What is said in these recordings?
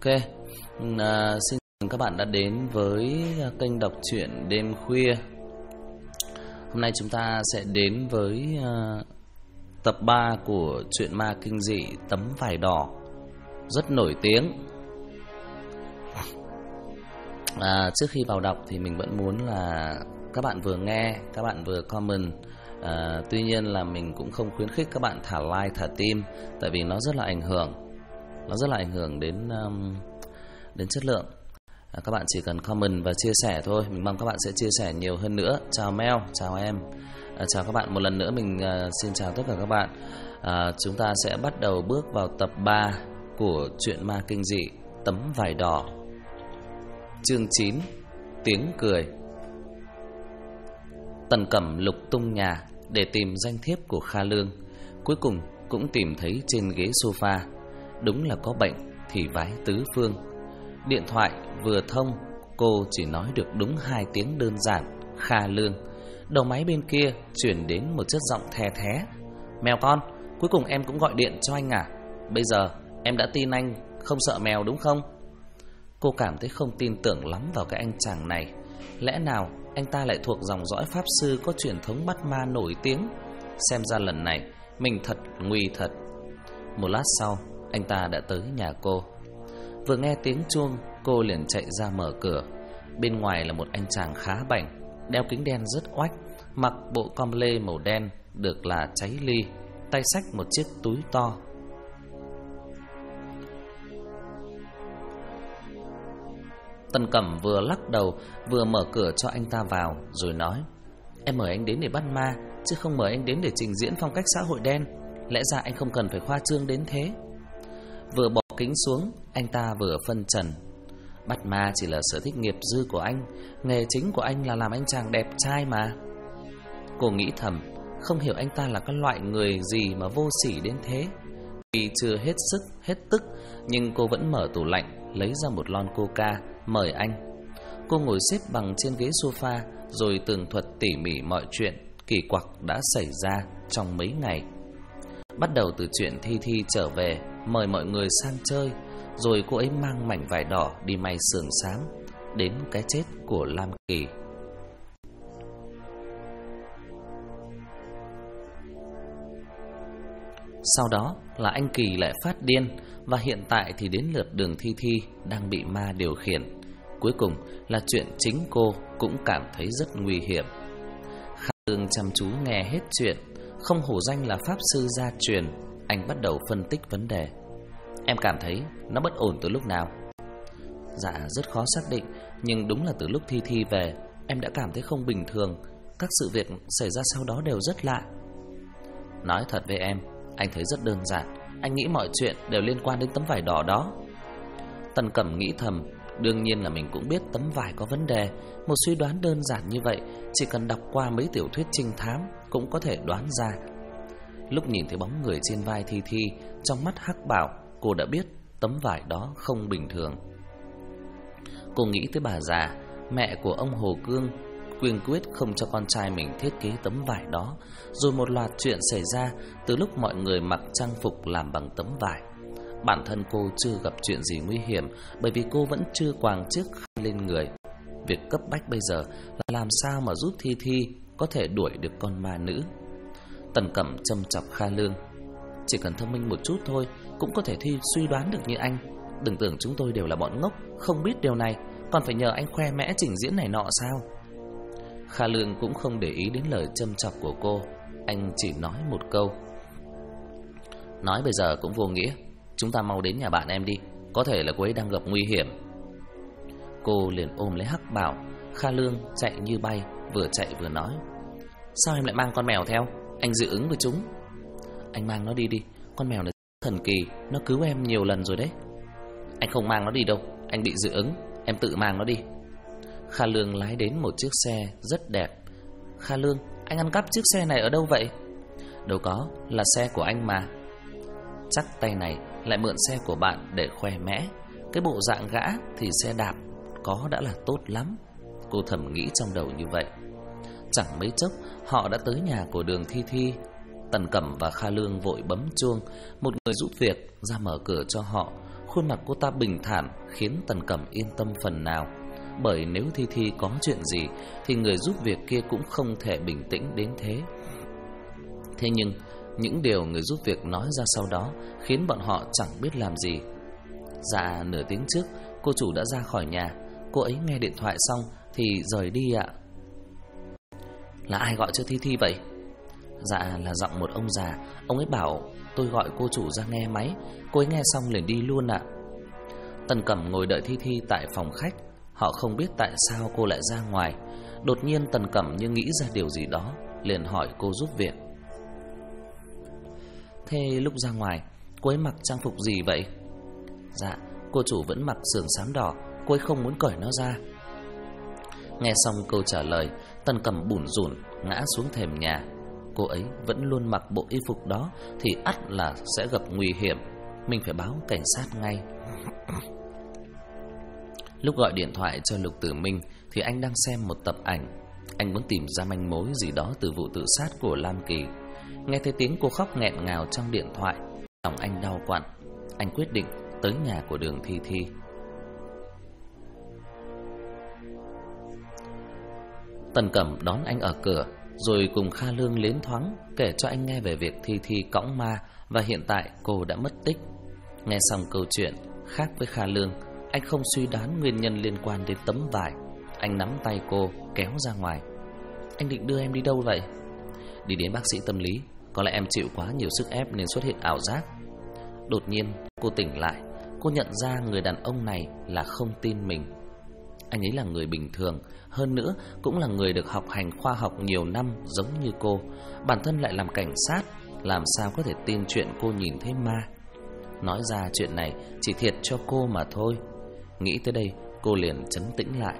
Xin chào các bạn đã đến với kênh đọc truyện đêm khuya. Hôm nay chúng ta sẽ đến với tập 3 của truyện ma kinh dị Tấm Vải Đỏ, rất nổi tiếng. Trước khi vào đọc thì mình vẫn muốn là các bạn vừa nghe, các bạn vừa comment. Tuy nhiên là mình cũng không khuyến khích các bạn thả like, thả tim, tại vì nó rất là ảnh hưởng đến chất lượng. Các bạn chỉ cần comment và chia sẻ thôi. Mình mong các bạn sẽ chia sẻ nhiều hơn nữa. Chào Mel, chào em, chào các bạn một lần nữa. Mình xin chào tất cả các bạn. Chúng ta sẽ bắt đầu bước vào tập 3 của truyện ma kinh dị Tấm Vải Đỏ. Chương 9, Tiếng Cười. Tần Cẩm lục tung nhà để tìm danh thiếp của Kha Lương. Cuối cùng cũng tìm thấy trên ghế sofa. Đúng là có bệnh thì vái tứ phương. Điện thoại vừa thông, cô chỉ nói được đúng 2 tiếng đơn giản: Kha Lương. Đầu máy bên kia chuyển đến một chất giọng the thé: Mèo con, cuối cùng em cũng gọi điện cho anh à? Bây giờ em đã tin anh, không sợ mèo đúng không? Cô cảm thấy không tin tưởng lắm vào cái anh chàng này. Lẽ nào anh ta lại thuộc dòng dõi pháp sư có truyền thống bắt ma nổi tiếng? Xem ra lần này mình thật nguy thật. Một lát sau, anh ta đã tới nhà cô. Vừa nghe tiếng chuông, cô liền chạy ra mở cửa. Bên ngoài là một anh chàng khá bảnh, đeo kính đen rất oách, mặc bộ com lê màu đen được là cháy ly, tay xách một chiếc túi to. Tần Cẩm vừa lắc đầu vừa mở cửa cho anh ta vào, rồi nói: Em mời anh đến để bắt ma, chứ không mời anh đến để trình diễn phong cách xã hội đen. Lẽ ra anh không cần phải khoa trương đến thế. Vừa bỏ kính xuống, anh ta vừa phân trần: Bắt ma chỉ là sở thích nghiệp dư của anh, nghề chính của anh là làm anh chàng đẹp trai mà. Cô nghĩ thầm, không hiểu anh ta là cái loại người gì mà vô sỉ đến thế. Vì chưa hết sức, hết tức, nhưng cô vẫn mở tủ lạnh, lấy ra một lon coca, mời anh. Cô ngồi xếp bằng trên ghế sofa, rồi tường thuật tỉ mỉ mọi chuyện kỳ quặc đã xảy ra trong mấy ngày. Bắt đầu từ chuyện Thi Thi trở về, mời mọi người sang chơi, rồi cô ấy mang mảnh vải đỏ đi may sườn xám, đến cái chết của Lam Kỳ. Sau đó là anh Kỳ lại phát điên, và hiện tại thì đến lượt Đường Thi Thi đang bị ma điều khiển. Cuối cùng là chuyện chính cô cũng cảm thấy rất nguy hiểm. Kha Lương chăm chú nghe hết chuyện, không hổ danh là pháp sư gia truyền. Anh bắt đầu phân tích vấn đề. Em cảm thấy nó bất ổn từ lúc nào? Dạ rất khó xác định, nhưng đúng là từ lúc Thi Thi về, em đã cảm thấy không bình thường. Các sự việc xảy ra sau đó đều rất lạ. Nói thật với em, anh thấy rất đơn giản. Anh nghĩ mọi chuyện đều liên quan đến tấm vải đỏ đó. Tần Cẩm nghĩ thầm, đương nhiên là mình cũng biết tấm vải có vấn đề. Một suy đoán đơn giản như vậy, chỉ cần đọc qua mấy tiểu thuyết trinh thám cũng có thể đoán ra. Lúc nhìn thấy bóng người trên vai Thi Thi, trong mắt hắc bảo, cô đã biết tấm vải đó không bình thường. Cô nghĩ tới bà già, mẹ của ông Hồ Cương, quyên quyết không cho con trai mình thiết kế tấm vải đó. Rồi một loạt chuyện xảy ra từ lúc mọi người mặc trang phục làm bằng tấm vải. Bản thân cô chưa gặp chuyện gì nguy hiểm, bởi vì cô vẫn chưa quàng chiếc khăn lên người. Việc cấp bách bây giờ là làm sao mà giúp Thi Thi có thể đuổi được con ma nữ. Tần Cẩm châm chọc Kha Lương: Chỉ cần thông minh một chút thôi, cũng có thể suy đoán được như anh. Đừng tưởng chúng tôi đều là bọn ngốc, không biết điều này, còn phải nhờ anh khoe mẽ trình diễn này nọ sao? Kha Lương cũng không để ý đến lời châm chọc của cô. Anh chỉ nói một câu: Nói bây giờ cũng vô nghĩa. Chúng ta mau đến nhà bạn em đi, có thể là cô ấy đang gặp nguy hiểm. Cô liền ôm lấy hắc bảo. Kha Lương chạy như bay, vừa chạy vừa nói: Sao em lại mang con mèo theo? Anh dị ứng với chúng. Anh mang nó đi đi, con mèo này thần kỳ, nó cứu em nhiều lần rồi đấy. Anh không mang nó đi đâu, anh bị dị ứng, em tự mang nó đi. Kha Lương lái đến một chiếc xe rất đẹp. Kha Lương, anh ăn cắp chiếc xe này ở đâu vậy? Đâu có, là xe của anh mà. Chắc tay này lại mượn xe của bạn để khoe mẽ. Cái bộ dạng gã thì xe đạp có đã là tốt lắm. Cô thầm nghĩ trong đầu như vậy. Chẳng mấy chốc họ đã tới nhà của Đường Thi Thi. Tần Cẩm và Kha Lương vội bấm chuông. Một người giúp việc ra mở cửa cho họ, Khuôn mặt cô ta bình thản khiến Tần Cẩm yên tâm phần nào. Bởi nếu Thi Thi có chuyện gì thì người giúp việc kia cũng không thể bình tĩnh đến thế. Thế nhưng những điều người giúp việc nói ra sau đó khiến bọn họ chẳng biết làm gì. Dạ, nửa tiếng trước cô chủ đã ra khỏi nhà. Cô ấy nghe điện thoại xong thì rời đi ạ. Là ai gọi cho Thi Thi vậy? Dạ, là giọng một ông già. Ông ấy bảo tôi gọi cô chủ ra nghe máy. Cô ấy nghe xong liền đi luôn ạ. Tần Cẩm ngồi đợi Thi Thi tại phòng khách. Họ không biết tại sao cô lại ra ngoài. Đột nhiên Tần Cẩm như nghĩ ra điều gì đó, liền hỏi cô giúp việc. Thế lúc ra ngoài cô ấy mặc trang phục gì vậy? Dạ, cô chủ vẫn mặc sườn xám đỏ. Cô ấy không muốn cởi nó ra. Nghe xong câu trả lời, Tần Cẩm bủn rủn ngã xuống thềm nhà. Cô ấy vẫn luôn mặc bộ y phục đó thì ắt là sẽ gặp nguy hiểm. Mình phải báo cảnh sát ngay. Lúc gọi điện thoại cho Lục Tử Minh thì anh đang xem một tập ảnh. Anh muốn tìm ra manh mối gì đó từ vụ tự sát của Lam Kỳ. Nghe thấy tiếng cô khóc nghẹn ngào trong điện thoại, lòng anh đau quặn. Anh quyết định tới nhà của Đường Thi Thi. Tần Cẩm đón anh ở cửa, rồi cùng Kha Lương liến thoáng kể cho anh nghe về việc Thi Thi cõng ma và hiện tại cô đã mất tích. Nghe xong câu chuyện, khác với Kha Lương, anh không suy đoán nguyên nhân liên quan đến tấm vải. Anh nắm tay cô kéo ra ngoài. Anh định đưa em đi đâu vậy? Đi đến bác sĩ tâm lý. Có lẽ em chịu quá nhiều sức ép nên xuất hiện ảo giác. Đột nhiên cô tỉnh lại. Cô nhận ra người đàn ông này là không tin mình. Anh ấy là người bình thường, hơn nữa cũng là người được học hành khoa học nhiều năm giống như cô. Bản thân lại làm cảnh sát, làm sao có thể tin chuyện cô nhìn thấy ma. Nói ra chuyện này chỉ thiệt cho cô mà thôi. Nghĩ tới đây cô liền trấn tĩnh lại.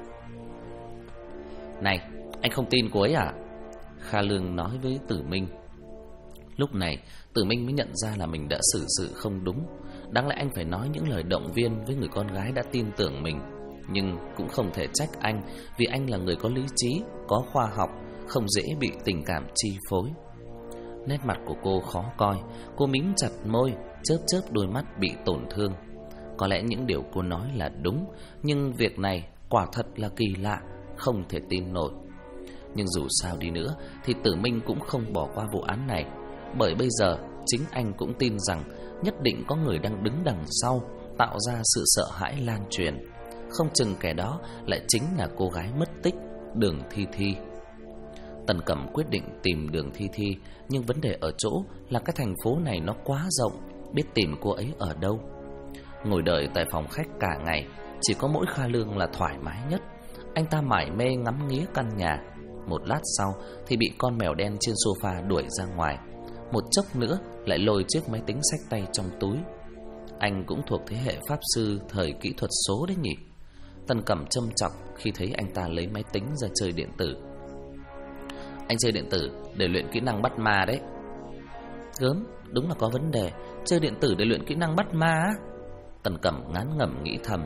Này, anh không tin cô ấy à? Kha Lương nói với Tử Minh. Lúc này Tử Minh mới nhận ra là mình đã xử sự không đúng. Đáng lẽ anh phải nói những lời động viên với người con gái đã tin tưởng mình. Nhưng cũng không thể trách anh, vì anh là người có lý trí, có khoa học, không dễ bị tình cảm chi phối. Nét mặt của cô khó coi. Cô mím chặt môi, chớp chớp đôi mắt bị tổn thương. Có lẽ những điều cô nói là đúng, nhưng việc này quả thật là kỳ lạ, không thể tin nổi. Nhưng dù sao đi nữa thì Tử Minh cũng không bỏ qua vụ án này. Bởi bây giờ chính anh cũng tin rằng nhất định có người đang đứng đằng sau, tạo ra sự sợ hãi lan truyền. Không chừng kẻ đó lại chính là cô gái mất tích Đường Thi Thi. Tần Cẩm quyết định tìm Đường Thi Thi. Nhưng vấn đề ở chỗ là cái thành phố này nó quá rộng, biết tìm cô ấy ở đâu. Ngồi đợi tại phòng khách cả ngày, chỉ có mỗi Kha Lương là thoải mái nhất. Anh ta mải mê ngắm nghía căn nhà. Một lát sau thì bị con mèo đen trên sofa đuổi ra ngoài. Một chốc nữa lại lôi chiếc máy tính xách tay trong túi. Anh cũng thuộc thế hệ pháp sư thời kỹ thuật số đấy nhỉ? Tần Cẩm châm chọc khi thấy anh ta lấy máy tính ra chơi điện tử. Anh chơi điện tử để luyện kỹ năng bắt ma đấy. Gớm, đúng là có vấn đề. Chơi điện tử để luyện kỹ năng bắt ma á? Tần Cẩm ngán ngẩm nghĩ thầm.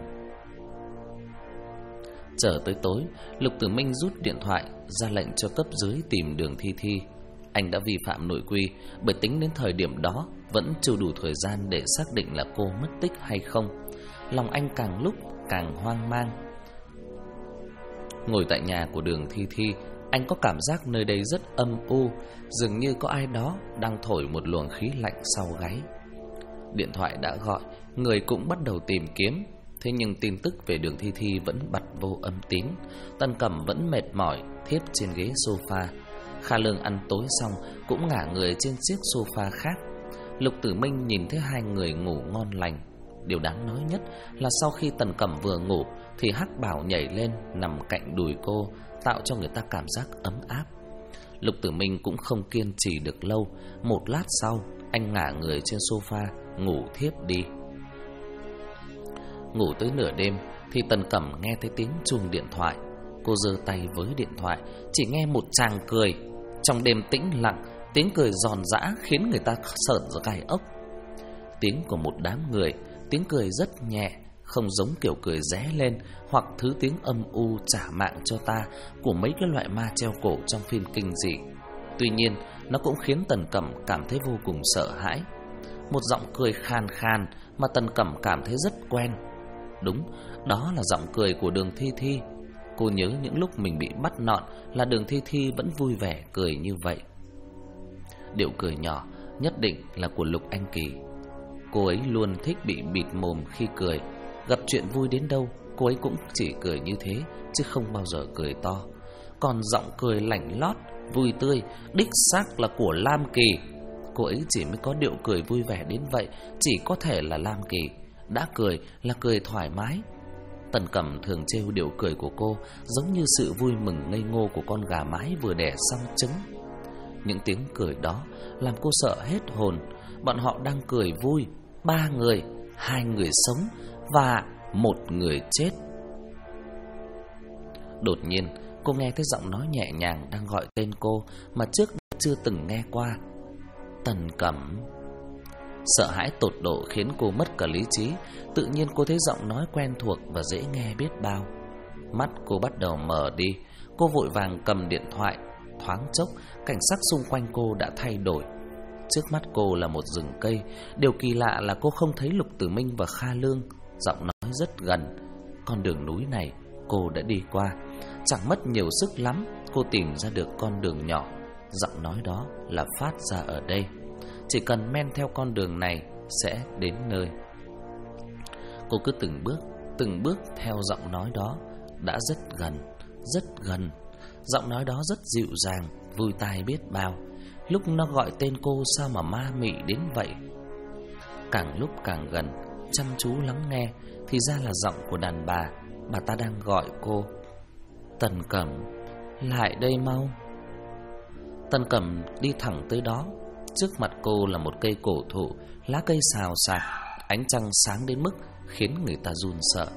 Chờ tới tối, Lục Tử Minh rút điện thoại ra lệnh cho cấp dưới tìm Đường Thi Thi. Anh đã vi phạm nội quy, bởi tính đến thời điểm đó vẫn chưa đủ thời gian để xác định là cô mất tích hay không. Lòng anh càng lúc càng hoang mang. Ngồi tại nhà của Đường Thi Thi, anh có cảm giác nơi đây rất âm u, dường như có ai đó đang thổi một luồng khí lạnh sau gáy. Điện thoại đã gọi, người cũng bắt đầu tìm kiếm. Thế nhưng tin tức về Đường Thi Thi vẫn bật vô âm tín. Tần Cẩm vẫn mệt mỏi thiếp trên ghế sofa. Kha Lương ăn tối xong cũng ngả người trên chiếc sofa khác. Lục Tử Minh nhìn thấy hai người ngủ ngon lành. Điều đáng nói nhất là sau khi Tần Cẩm vừa ngủ thì Hắc Bảo nhảy lên nằm cạnh đùi cô, tạo cho người ta cảm giác ấm áp. Lục Tử Minh cũng không kiên trì được lâu. Một lát sau, anh ngả người trên sofa ngủ thiếp đi. Ngủ tới nửa đêm thì Tần Cẩm nghe thấy tiếng chuông điện thoại. Cô giơ tay với điện thoại, chỉ nghe một tràng cười. Trong đêm tĩnh lặng, tiếng cười giòn giã khiến người ta sởn ra gai ốc. Tiếng của một đám người, tiếng cười rất nhẹ, không giống kiểu cười ré lên hoặc thứ tiếng âm u trả mạng cho ta của mấy cái loại ma treo cổ trong phim kinh dị. Tuy nhiên, nó cũng khiến Tần Cẩm cảm thấy vô cùng sợ hãi. một giọng cười khàn khàn mà Tần Cẩm cảm thấy rất quen. Đúng, đó là giọng cười của Đường Thi Thi. Cô nhớ những lúc mình bị bắt nọn là Đường Thi Thi vẫn vui vẻ cười như vậy. Điệu cười nhỏ nhất định là của Lục Anh Kỳ. Cô ấy luôn thích bị bịt mồm khi cười. Gặp chuyện vui đến đâu, cô ấy cũng chỉ cười như thế, chứ không bao giờ cười to. Còn giọng cười lảnh lót, vui tươi, đích xác là của Lam Kỳ. Cô ấy chỉ mới có điệu cười vui vẻ đến vậy, chỉ có thể là Lam Kỳ. Đã cười là cười thoải mái. Tần Cẩm thường trêu điệu cười của cô giống như sự vui mừng ngây ngô của con gà mái vừa đẻ xong trứng. Những tiếng cười đó làm cô sợ hết hồn. Bọn họ đang cười vui, 3 người, 2 người sống và 1 người chết. Đột nhiên cô nghe thấy giọng nói nhẹ nhàng đang gọi tên cô mà trước đã chưa từng nghe qua. Tần Cẩm. Sợ hãi tột độ khiến cô mất cả lý trí. Tự nhiên cô thấy giọng nói quen thuộc và dễ nghe biết bao. Mắt cô bắt đầu mờ đi. Cô vội vàng cầm điện thoại. Thoáng chốc, cảnh sắc xung quanh cô đã thay đổi. Trước mắt cô là một rừng cây. Điều kỳ lạ là cô không thấy Lục Tử Minh và Kha Lương. Giọng nói rất gần. Con đường núi này cô đã đi qua. Chẳng mất nhiều sức lắm, cô tìm ra được con đường nhỏ. Giọng nói đó là phát ra ở đây. Chỉ cần men theo con đường này sẽ đến nơi. Cô cứ từng bước theo giọng nói đó. Đã rất gần, rất gần. Giọng nói đó rất dịu dàng, vui tai biết bao. Lúc nó gọi tên cô sao mà ma mị đến vậy. Càng lúc càng gần, chăm chú lắng nghe, thì ra là giọng của đàn bà. Bà ta đang gọi cô. Tần Cẩm, lại đây mau. Tần Cẩm đi thẳng tới đó. Trước mặt cô là một cây cổ thụ, lá cây xào xạc, ánh trăng sáng đến mức khiến người ta run sợ.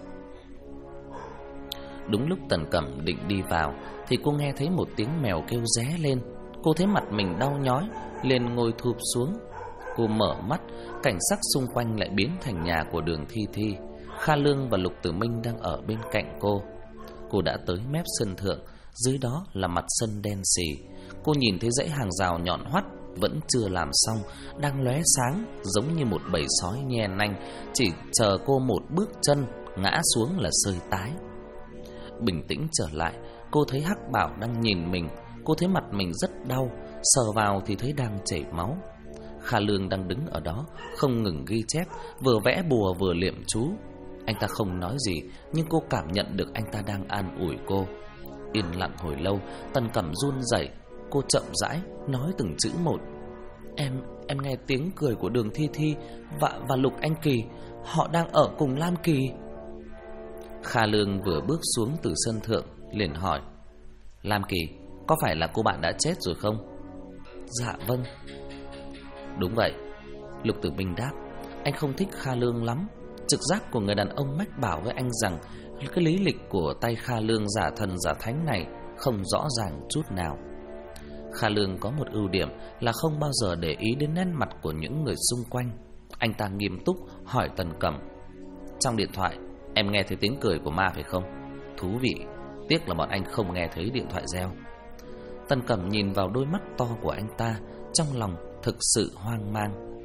Đúng lúc Tần Cẩm định đi vào thì cô nghe thấy một tiếng mèo kêu ré lên. Cô thấy mặt mình đau nhói, liền ngồi thụp xuống. Cô mở mắt, cảnh sắc xung quanh lại biến thành nhà của Đường Thi Thi. Kha Lương và Lục Tử Minh đang ở bên cạnh cô. Cô đã tới mép sân thượng, dưới đó là mặt sân đen sì. Cô nhìn thấy dãy hàng rào nhọn hoắt vẫn chưa làm xong, đang lóe sáng giống như một bầy sói nhe nanh, chỉ chờ cô một bước chân ngã xuống là sơi tái. Bình tĩnh trở lại, cô thấy Hắc Bảo đang nhìn mình. Cô thấy mặt mình rất đau, sờ vào thì thấy đang chảy máu. Kha Lương đang đứng ở đó, không ngừng ghi chép, vừa vẽ bùa vừa niệm chú. Anh ta không nói gì, nhưng cô cảm nhận được anh ta đang an ủi cô. Yên lặng hồi lâu, Tần Cẩm run rẩy. Cô chậm rãi nói từng chữ một. Em nghe tiếng cười của Đường Thi Thi và Lục Anh Kỳ. Họ đang ở cùng Lam Kỳ. Kha Lương vừa bước xuống từ sân thượng liền hỏi, Lam Kỳ, có phải là cô bạn đã chết rồi không? Dạ vâng. Đúng vậy, Lục Tử Minh đáp. Anh không thích Kha Lương lắm. Trực giác của người đàn ông mách bảo với anh rằng cái lý lịch của tay Kha Lương giả thần giả thánh này không rõ ràng chút nào. Kha Lương có một ưu điểm là không bao giờ để ý đến nét mặt của những người xung quanh. Anh ta nghiêm túc hỏi Tần Cẩm, trong điện thoại em nghe thấy tiếng cười của ma phải không? Thú vị, tiếc là bọn anh không nghe thấy điện thoại reo. Tần Cẩm nhìn vào đôi mắt to của anh ta, trong lòng thực sự hoang mang.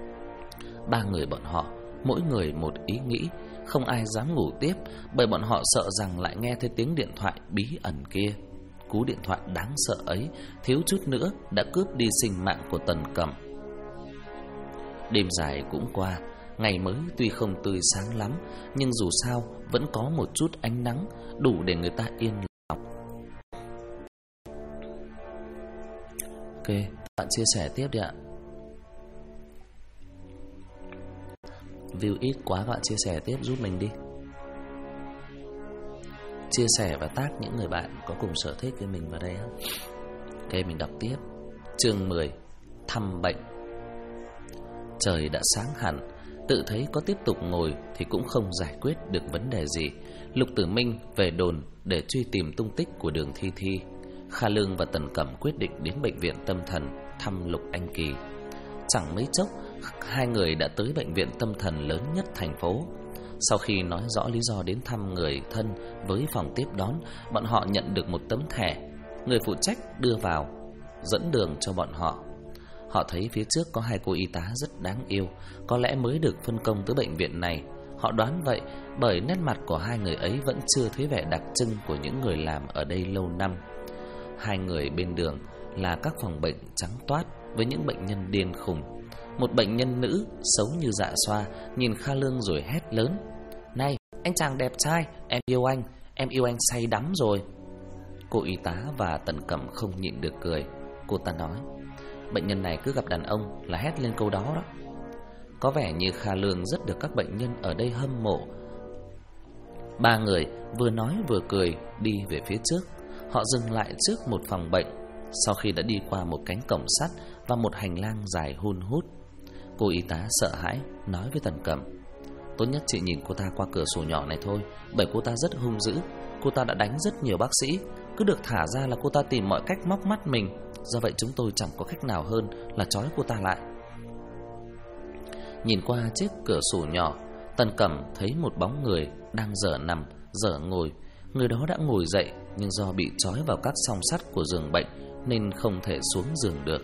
3 người bọn họ, mỗi người một ý nghĩ, không ai dám ngủ tiếp, bởi bọn họ sợ rằng lại nghe thấy tiếng điện thoại bí ẩn kia. Cú điện thoại đáng sợ ấy thiếu chút nữa đã cướp đi sinh mạng của Tần Cẩm. Đêm dài cũng qua, ngày mới tuy không tươi sáng lắm, nhưng dù sao vẫn có một chút ánh nắng, đủ để người ta yên lòng. Ok, bạn chia sẻ tiếp đi ạ. View ít quá, bạn chia sẻ tiếp giúp mình đi. Chia sẻ và tag những người bạn có cùng sở thích với mình vào đây á. Ok, mình đọc tiếp. Chương 10, thăm bệnh. Trời đã sáng hẳn, tự thấy có tiếp tục ngồi thì cũng không giải quyết được vấn đề gì. Lục Tử Minh về đồn để truy tìm tung tích của Đường Thi Thi. Kha Lương và Tần Cẩm quyết định đến bệnh viện tâm thần thăm Lục Anh Kỳ. Chẳng mấy chốc, 2 người đã tới bệnh viện tâm thần lớn nhất thành phố. Sau khi nói rõ lý do đến thăm người thân với phòng tiếp đón, bọn họ nhận được một tấm thẻ. Người phụ trách đưa vào, dẫn đường cho bọn họ. Họ thấy phía trước có hai cô y tá rất đáng yêu, có lẽ mới được phân công tới bệnh viện này. Họ đoán vậy bởi nét mặt của hai người ấy vẫn chưa thấy vẻ đặc trưng của những người làm ở đây lâu năm. Hai người bên đường là các phòng bệnh trắng toát với những bệnh nhân điên khùng. Một bệnh nhân nữ xấu như dạ xoa nhìn Kha Lương rồi hét lớn: "Này, anh chàng đẹp trai, em yêu anh say đắm rồi." Cô y tá và Tần Cẩm không nhịn được cười. Cô ta nói: "Bệnh nhân này cứ gặp đàn ông là hét lên câu đó đó." Có vẻ như Kha Lương rất được các bệnh nhân ở đây hâm mộ. Ba người vừa nói vừa cười đi về phía trước. Họ dừng lại trước một phòng bệnh. Sau khi đã đi qua một cánh cổng sắt và một hành lang dài hun hút, cô y tá sợ hãi nói với Tần Cẩm: "Tốt nhất chị nhìn cô ta qua cửa sổ nhỏ này thôi, bởi cô ta rất hung dữ. Cô ta đã đánh rất nhiều bác sĩ, cứ được thả ra là cô ta tìm mọi cách móc mắt mình. Do vậy chúng tôi chẳng có cách nào hơn là trói cô ta lại." Nhìn qua chiếc cửa sổ nhỏ, Tần Cẩm thấy một bóng người đang dở nằm, dở ngồi. Người đó đã ngồi dậy, nhưng do bị trói vào các song sắt của giường bệnh nên không thể xuống giường được.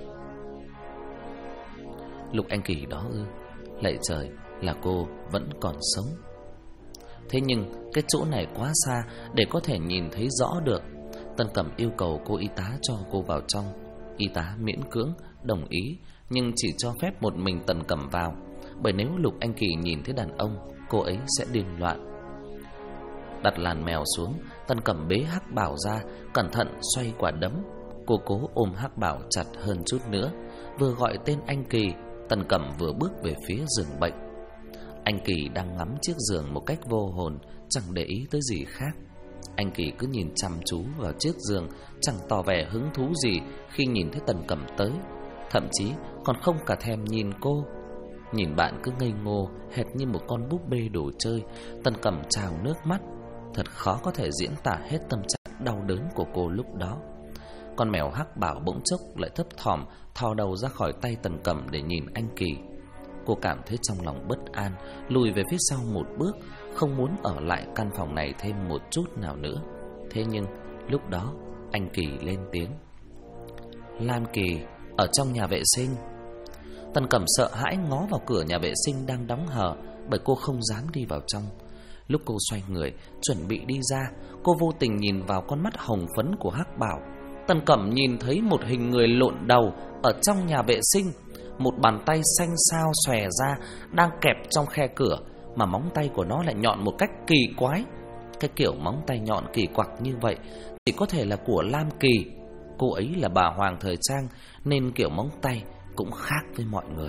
Lục Anh Kỳ đó ư? Lạy trời, là cô vẫn còn sống. Thế nhưng cái chỗ này quá xa để có thể nhìn thấy rõ được. Tần Cẩm yêu cầu cô y tá cho cô vào trong. Y tá miễn cưỡng đồng ý, nhưng chỉ cho phép một mình Tần Cẩm vào, bởi nếu Lục Anh Kỳ nhìn thấy đàn ông, cô ấy sẽ điên loạn. Đặt làn mèo xuống, Tần Cẩm bế Hắc Bảo ra, cẩn thận xoay quả đấm. Cô cố ôm Hắc Bảo chặt hơn chút nữa. Vừa gọi tên anh Kỳ, Tần Cẩm vừa bước về phía giường bệnh. Anh Kỳ đang ngắm chiếc giường một cách vô hồn, chẳng để ý tới gì khác. Anh Kỳ cứ nhìn chăm chú vào chiếc giường, chẳng tỏ vẻ hứng thú gì khi nhìn thấy Tần Cẩm tới. Thậm chí còn không cả thèm nhìn cô. Nhìn bạn cứ ngây ngô, hệt như một con búp bê đồ chơi, Tần Cẩm trào nước mắt. Thật khó có thể diễn tả hết tâm trạng đau đớn của cô lúc đó. Con mèo Hắc Bảo bỗng chốc lại thấp thỏm thò đầu ra khỏi tay Tần Cẩm để nhìn anh Kỳ. Cô cảm thấy trong lòng bất an, lùi về phía sau một bước, không muốn ở lại căn phòng này thêm một chút nào nữa. Thế nhưng lúc đó anh Kỳ lên tiếng: "Lan Kỳ, ở trong nhà vệ sinh." Tần Cẩm sợ hãi ngó vào cửa nhà vệ sinh đang đóng hờ, bởi cô không dám đi vào trong. Lúc cô xoay người chuẩn bị đi ra, cô vô tình nhìn vào con mắt hồng phấn của Hắc Bảo. Tần Cẩm nhìn thấy một hình người lộn đầu ở trong nhà vệ sinh. Một bàn tay xanh xao xòe ra đang kẹp trong khe cửa, mà móng tay của nó lại nhọn một cách kỳ quái. Cái kiểu móng tay nhọn kỳ quặc như vậy chỉ có thể là của Lam Kỳ. Cô ấy là bà Hoàng thời trang, nên kiểu móng tay cũng khác với mọi người.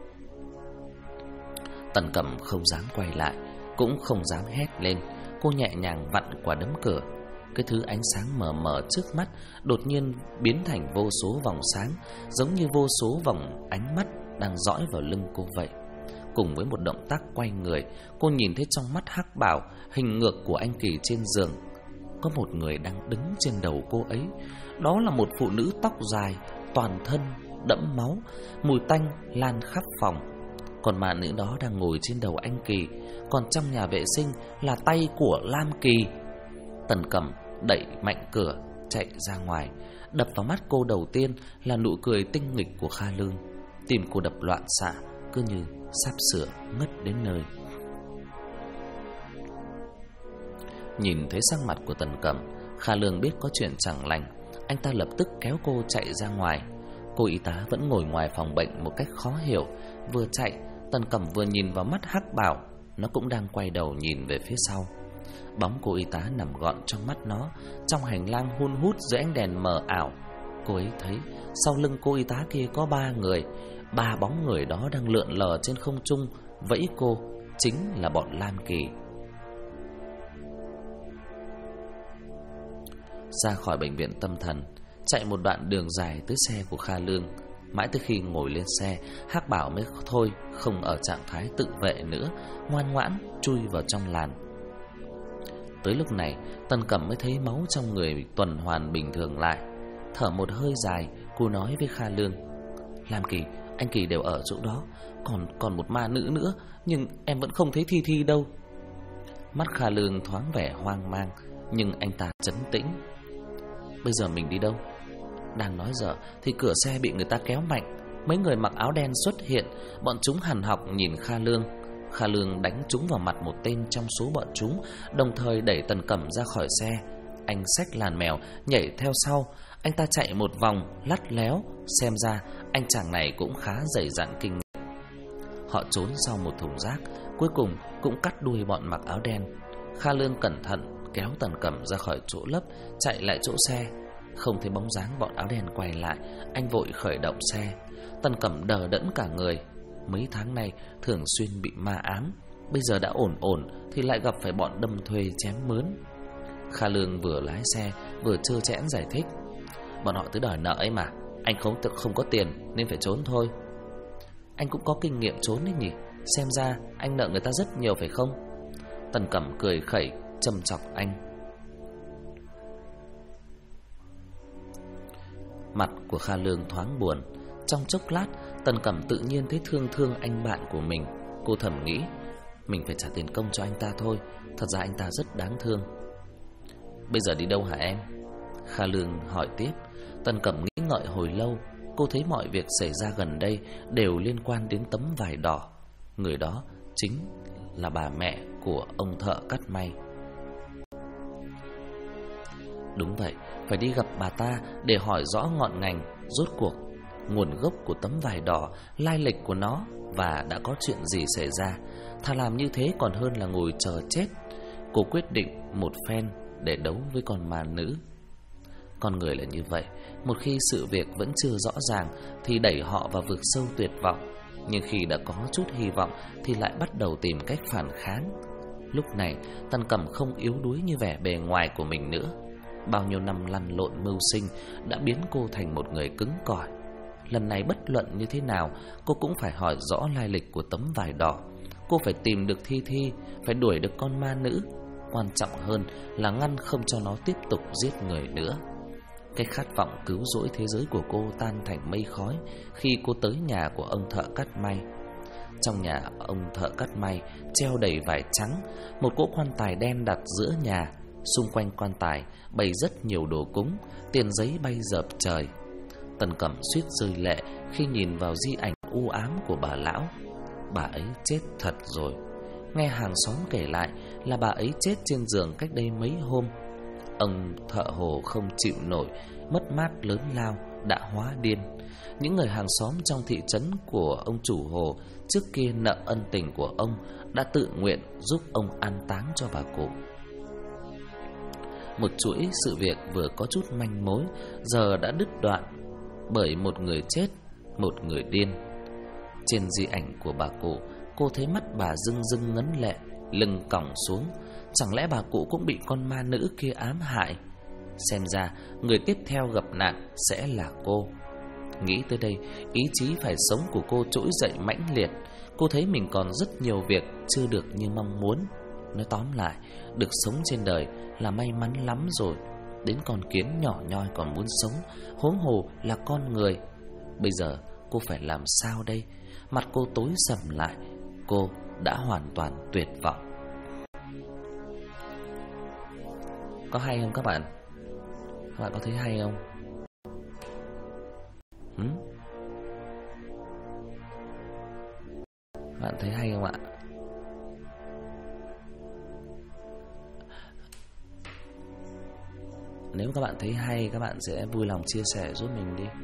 Tần Cẩm không dám quay lại, cũng không dám hét lên. Cô nhẹ nhàng vặn quả đấm cửa. Cái thứ ánh sáng mờ mờ trước mắt đột nhiên biến thành vô số vòng sáng, giống như vô số vòng ánh mắt đang dõi vào lưng cô vậy. Cùng với một động tác quay người, cô nhìn thấy trong mắt Hắc Bảo hình ngược của anh Kỳ trên giường. Có một người đang đứng trên đầu cô ấy. Đó là một phụ nữ tóc dài, toàn thân đẫm máu, mùi tanh lan khắp phòng. Còn mà nữ đó đang ngồi trên đầu anh Kỳ. Còn trong nhà vệ sinh là tay của Lam Kỳ. Tần Cẩm đẩy mạnh cửa chạy ra ngoài. Đập vào mắt cô đầu tiên là nụ cười tinh nghịch của Kha Lương. Tim cô đập loạn xạ, cứ như sắp sửa ngất đến nơi. Nhìn thấy sắc mặt của Tần Cẩm, Kha Lương biết có chuyện chẳng lành. Anh ta lập tức kéo cô chạy ra ngoài. Cô y tá vẫn ngồi ngoài phòng bệnh một cách khó hiểu. Vừa chạy, Tần Cẩm vừa nhìn vào mắt Hắc Bảo. Nó cũng đang quay đầu nhìn về phía sau. Bóng cô y tá nằm gọn trong mắt nó. Trong hành lang hun hút dưới ánh đèn mờ ảo, cô ấy thấy sau lưng cô y tá kia có 3 người. 3 bóng người đó đang lượn lờ trên không trung vẫy cô, chính là bọn Lam Kỳ. Ra khỏi bệnh viện tâm thần, chạy một đoạn đường dài tới xe của Kha Lương. Mãi tới khi ngồi lên xe, Hắc Bảo mới thôi không ở trạng thái tự vệ nữa, ngoan ngoãn chui vào trong làn. Tới lúc này, Tần Cẩm mới thấy máu trong người tuần hoàn bình thường lại. Thở một hơi dài, cô nói với Kha Lương: "Lam Kỳ, anh Kỳ đều ở chỗ đó. Còn một ma nữ nữa, nhưng em vẫn không thấy Thi đâu." Mắt Kha Lương thoáng vẻ hoang mang, nhưng anh ta trấn tĩnh. "Bây giờ mình đi đâu?" Đang nói dở thì cửa xe bị người ta kéo mạnh. Mấy người mặc áo đen xuất hiện. Bọn chúng hằn học nhìn Kha Lương. Kha Lương đánh trúng vào mặt một tên trong số bọn chúng, đồng thời đẩy Tần Cẩm ra khỏi xe. Anh xách làn mèo nhảy theo sau. Anh ta chạy một vòng lắt léo. Xem ra anh chàng này cũng khá dày dặn kinh nghiệm. Họ trốn sau một thùng rác, cuối cùng cũng cắt đuôi bọn mặc áo đen. Kha Lương cẩn thận kéo Tần Cẩm ra khỏi chỗ lấp, chạy lại chỗ xe. Không thấy bóng dáng bọn áo đen quay lại, anh vội khởi động xe. Tần Cẩm đờ đẫn cả người. Mấy tháng nay thường xuyên bị ma ám, bây giờ đã ổn ổn thì lại gặp phải bọn đâm thuê chém mướn. Kha Lương vừa lái xe vừa trơ trẽn giải thích: bọn họ tới đòi nợ ấy mà, anh không có tiền nên phải trốn thôi. Anh cũng có kinh nghiệm trốn đấy nhỉ, xem ra anh nợ người ta rất nhiều phải không? Tần Cẩm cười khẩy châm chọc anh. Mặt của Kha Lương thoáng buồn. Trong chốc lát, Tần Cẩm tự nhiên thấy thương anh bạn của mình. Cô thầm nghĩ, mình phải trả tiền công cho anh ta thôi. Thật ra anh ta rất đáng thương. Bây giờ đi đâu hả em? Kha Lương hỏi tiếp. Tần Cẩm nghĩ ngợi hồi lâu. Cô thấy mọi việc xảy ra gần đây đều liên quan đến tấm vải đỏ. Người đó chính là bà mẹ của ông thợ cắt may. Đúng vậy, phải đi gặp bà ta để hỏi rõ ngọn ngành, rốt cuộc nguồn gốc của tấm vải đỏ, lai lịch của nó và đã có chuyện gì xảy ra. Thà làm như thế còn hơn là ngồi chờ chết. Cô quyết định một phen để đấu với con ma nữ. Con người là như vậy, một khi sự việc vẫn chưa rõ ràng thì đẩy họ vào vực sâu tuyệt vọng, nhưng khi đã có chút hy vọng thì lại bắt đầu tìm cách phản kháng. Lúc này Tần Cẩm không yếu đuối như vẻ bề ngoài của mình nữa. Bao nhiêu năm lăn lộn mưu sinh đã biến cô thành một người cứng cỏi. Lần này bất luận như thế nào, cô cũng phải hỏi rõ lai lịch của tấm vải đỏ. Cô phải tìm được Thi, phải đuổi được con ma nữ. Quan trọng hơn là ngăn không cho nó tiếp tục giết người nữa. Cái khát vọng cứu rỗi thế giới của cô tan thành mây khói khi cô tới nhà của ông thợ cắt may. Trong nhà ông thợ cắt may treo đầy vải trắng, một cỗ quan tài đen đặt giữa nhà. Xung quanh quan tài bày rất nhiều đồ cúng, tiền giấy bay dợp trời. Tần Cẩm suýt rơi lệ khi nhìn vào di ảnh u ám của bà lão. Bà ấy chết thật rồi. Nghe hàng xóm kể lại là bà ấy chết trên giường cách đây mấy hôm. Ông thợ hồ không chịu nổi mất mát lớn lao đã hóa điên. Những người hàng xóm trong thị trấn của ông chủ hồ trước kia nợ ân tình của ông đã tự nguyện giúp ông an táng cho bà cụ. Một chuỗi sự việc vừa có chút manh mối giờ đã đứt đoạn bởi một người chết, một người điên. Trên di ảnh của bà cụ, cô thấy mắt bà rưng rưng ngấn lệ, lưng còng xuống. Chẳng lẽ bà cụ cũng bị con ma nữ kia ám hại? Xem ra người tiếp theo gặp nạn sẽ là cô. Nghĩ tới đây, ý chí phải sống của cô trỗi dậy mãnh liệt. Cô thấy mình còn rất nhiều việc chưa được như mong muốn. Nói tóm lại, được sống trên đời là may mắn lắm rồi. Đến con kiến nhỏ nhoi còn muốn sống, huống hồ là con người. Bây giờ cô phải làm sao đây? Mặt cô tối sầm lại. Cô đã hoàn toàn tuyệt vọng. Có hay không các bạn? Các bạn có thấy hay không? Các bạn thấy hay không ạ? Nếu các bạn thấy hay, các bạn sẽ vui lòng chia sẻ giúp mình đi.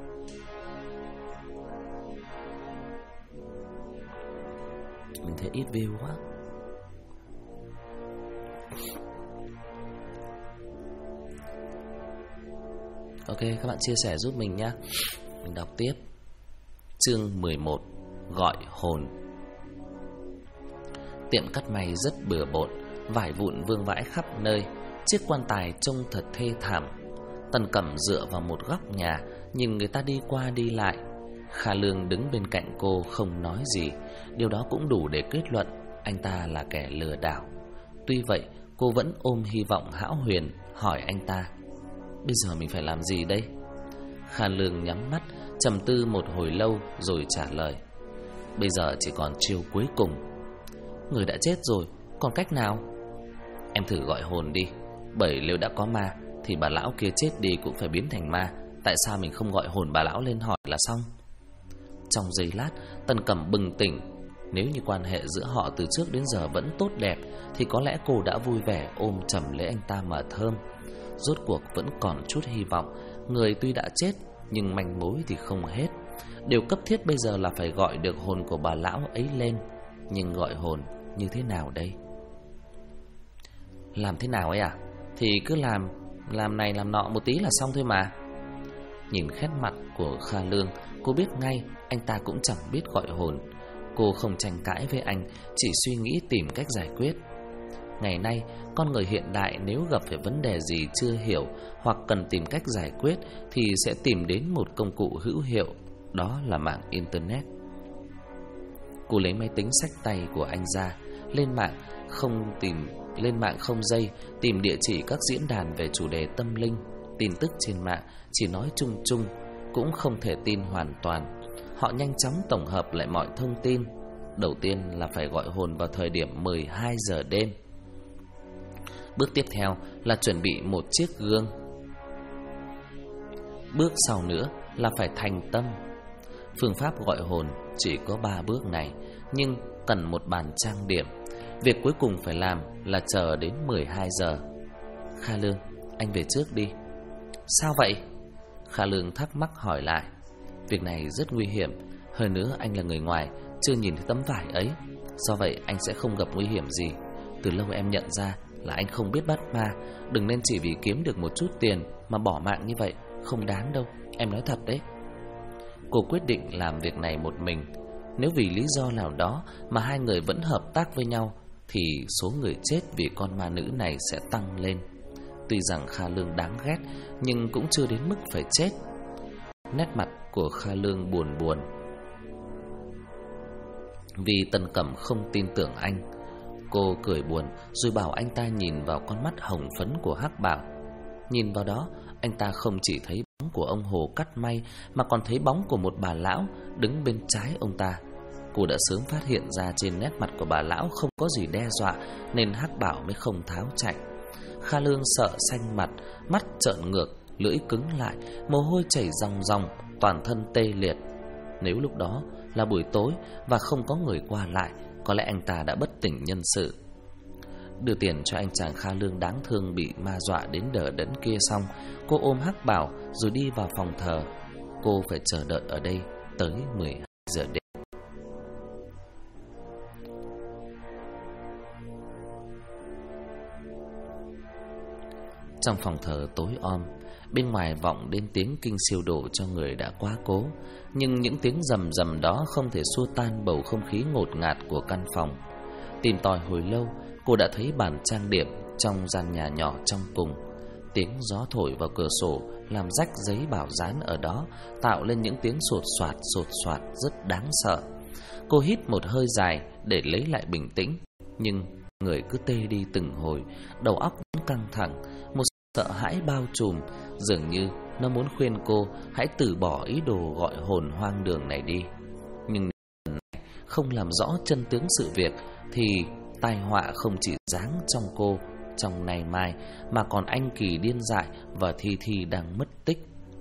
Mình thấy ít view quá. Ok, các bạn chia sẻ giúp mình nhé. Mình đọc tiếp. Chương 11. Gọi hồn. Tiệm cắt may rất bừa bộn, vải vụn vương vãi khắp nơi. Chiếc quan tài trông thật thê thảm. Tần Cẩm dựa vào một góc nhà, nhìn người ta đi qua đi lại. Kha Lương đứng bên cạnh cô không nói gì. Điều đó cũng đủ để kết luận anh ta là kẻ lừa đảo. Tuy vậy, cô vẫn ôm hy vọng hão huyền, hỏi anh ta: bây giờ mình phải làm gì đây? Kha Lương nhắm mắt, trầm tư một hồi lâu rồi trả lời: bây giờ chỉ còn chiêu cuối cùng. Người đã chết rồi, còn cách nào? Em thử gọi hồn đi. Bởi nếu đã có ma thì bà lão kia chết đi cũng phải biến thành ma. Tại sao mình không gọi hồn bà lão lên hỏi là xong? Trong giây lát, Tần Cẩm bừng tỉnh. Nếu như quan hệ giữa họ từ trước đến giờ vẫn tốt đẹp thì có lẽ cô đã vui vẻ ôm chầm lấy anh ta mà thơm. Rốt cuộc vẫn còn chút hy vọng. Người tuy đã chết nhưng manh mối thì không hết. Điều cấp thiết bây giờ là phải gọi được hồn của bà lão ấy lên. Nhưng gọi hồn như thế nào đây? Làm thế nào ấy à? Thì cứ làm này làm nọ một tí là xong thôi mà. Nhìn khét mặt của Kha Lương, cô biết ngay anh ta cũng chẳng biết gọi hồn. Cô không tranh cãi với anh, chỉ suy nghĩ tìm cách giải quyết. Ngày nay, con người hiện đại nếu gặp phải vấn đề gì chưa hiểu hoặc cần tìm cách giải quyết thì sẽ tìm đến một công cụ hữu hiệu, đó là mạng Internet. Cô lấy máy tính xách tay của anh ra, lên mạng không dây, tìm địa chỉ các diễn đàn về chủ đề tâm linh. Tin tức trên mạng chỉ nói chung chung, cũng không thể tin hoàn toàn. Họ nhanh chóng tổng hợp lại mọi thông tin. Đầu tiên là phải gọi hồn vào thời điểm 12 giờ đêm. Bước tiếp theo là chuẩn bị một chiếc gương. Bước sau nữa là phải thành tâm. Phương pháp gọi hồn chỉ có 3 bước này, nhưng cần một bàn trang điểm. Việc cuối cùng phải làm là chờ đến 12 giờ. Kha Lương, anh về trước đi. Sao vậy? Kha Lương thắc mắc hỏi lại. Việc này rất nguy hiểm. Hơn nữa anh là người ngoài, chưa nhìn thấy tấm vải ấy. Do vậy anh sẽ không gặp nguy hiểm gì. Từ lâu em nhận ra là anh không biết bắt ma. Đừng nên chỉ vì kiếm được một chút tiền mà bỏ mạng như vậy. Không đáng đâu, em nói thật đấy. Cô quyết định làm việc này một mình. Nếu vì lý do nào đó mà hai người vẫn hợp tác với nhau thì số người chết vì con ma nữ này sẽ tăng lên. Tuy rằng Kha Lương đáng ghét nhưng cũng chưa đến mức phải chết. Nét mặt của Kha Lương buồn buồn vì Tần Cẩm không tin tưởng anh. Cô cười buồn rồi bảo anh ta nhìn vào con mắt hồng phấn của Hắc Bảo. Nhìn vào đó, anh ta không chỉ thấy bóng của ông Hồ cắt may mà còn thấy bóng của một bà lão đứng bên trái ông ta. Cô đã sớm phát hiện ra trên nét mặt của bà lão không có gì đe dọa nên Hắc Bảo mới không tháo chạy. Kha Lương sợ xanh mặt, mắt trợn ngược, lưỡi cứng lại, mồ hôi chảy ròng ròng, toàn thân tê liệt. Nếu lúc đó là buổi tối và không có người qua lại, có lẽ anh ta đã bất tỉnh nhân sự. Đưa tiền cho anh chàng Kha Lương đáng thương bị ma dọa đến đờ đẫn kia xong, cô ôm Hắc Bảo rồi đi vào phòng thờ. Cô phải chờ đợi ở đây tới 12 giờ đêm. Trong phòng thờ tối om, bên ngoài vọng đến tiếng kinh siêu độ cho người đã quá cố. Nhưng những tiếng rầm rầm đó không thể xua tan bầu không khí ngột ngạt của căn phòng. Tìm tòi hồi lâu, cô đã thấy bàn trang điểm trong gian nhà nhỏ trong cùng. Tiếng gió thổi vào cửa sổ làm rách giấy bảo dán ở đó, tạo lên những tiếng sột soạt rất đáng sợ. Cô hít một hơi dài để lấy lại bình tĩnh, nhưng người cứ tê đi từng hồi, đầu óc vẫn căng thẳng, một sợ hãi bao trùm, dường như nó muốn khuyên cô hãy từ bỏ ý đồ gọi hồn hoang đường này đi. Nhưng không làm rõ chân tướng sự việc thì tai họa không chỉ giáng trong cô trong ngày mai mà còn anh Kỳ điên dại và Thi Thi đang mất tích.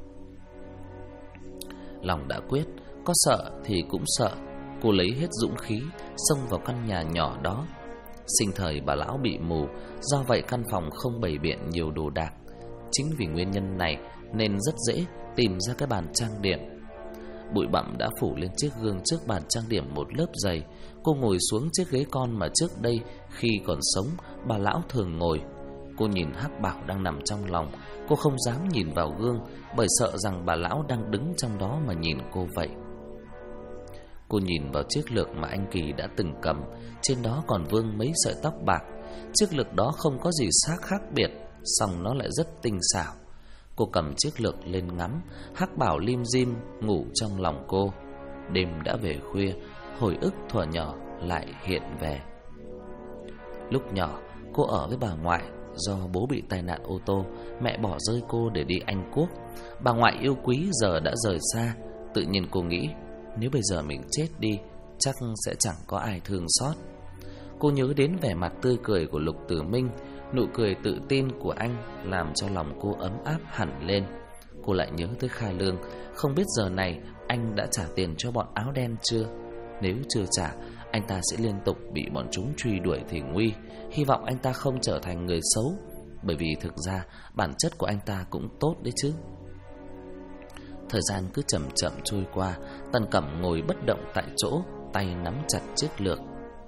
Lòng đã quyết, có sợ thì cũng sợ. Cô lấy hết dũng khí xông vào căn nhà nhỏ đó. Sinh thời bà lão bị mù, do vậy căn phòng không bày biện nhiều đồ đạc. Chính vì nguyên nhân này nên rất dễ tìm ra cái bàn trang điểm. Bụi bặm đã phủ lên chiếc gương trước bàn trang điểm một lớp dày. Cô ngồi xuống chiếc ghế con mà trước đây khi còn sống bà lão thường ngồi. Cô nhìn Hắc Bảo đang nằm trong lòng. Cô không dám nhìn vào gương bởi sợ rằng bà lão đang đứng trong đó mà nhìn cô vậy. Cô nhìn vào chiếc lược mà anh Kỳ đã từng cầm, trên đó còn vương mấy sợi tóc bạc. Chiếc lược đó không có gì khác biệt, song nó lại rất tinh xảo. Cô cầm chiếc lược lên ngắm, Hắc Bảo lim dim ngủ trong lòng cô. Đêm đã về khuya, hồi ức thuở nhỏ lại hiện về. Lúc nhỏ, cô ở với bà ngoại. Do bố bị tai nạn ô tô, mẹ bỏ rơi cô để đi Anh Quốc. Bà ngoại yêu quý giờ đã rời xa. Tự nhiên cô nghĩ, nếu bây giờ mình chết đi, chắc sẽ chẳng có ai thương xót. Cô nhớ đến vẻ mặt tươi cười của Lục Tử Minh. Nụ cười tự tin của anh làm cho lòng cô ấm áp hẳn lên. Cô lại nhớ tới Kha Lương. Không biết giờ này anh đã trả tiền cho bọn áo đen chưa? Nếu chưa trả, anh ta sẽ liên tục bị bọn chúng truy đuổi thì nguy. Hy vọng anh ta không trở thành người xấu, bởi vì thực ra bản chất của anh ta cũng tốt đấy chứ. Thời gian cứ chậm chậm trôi qua. Tần Cẩm ngồi bất động tại chỗ, tay nắm chặt chiếc lược.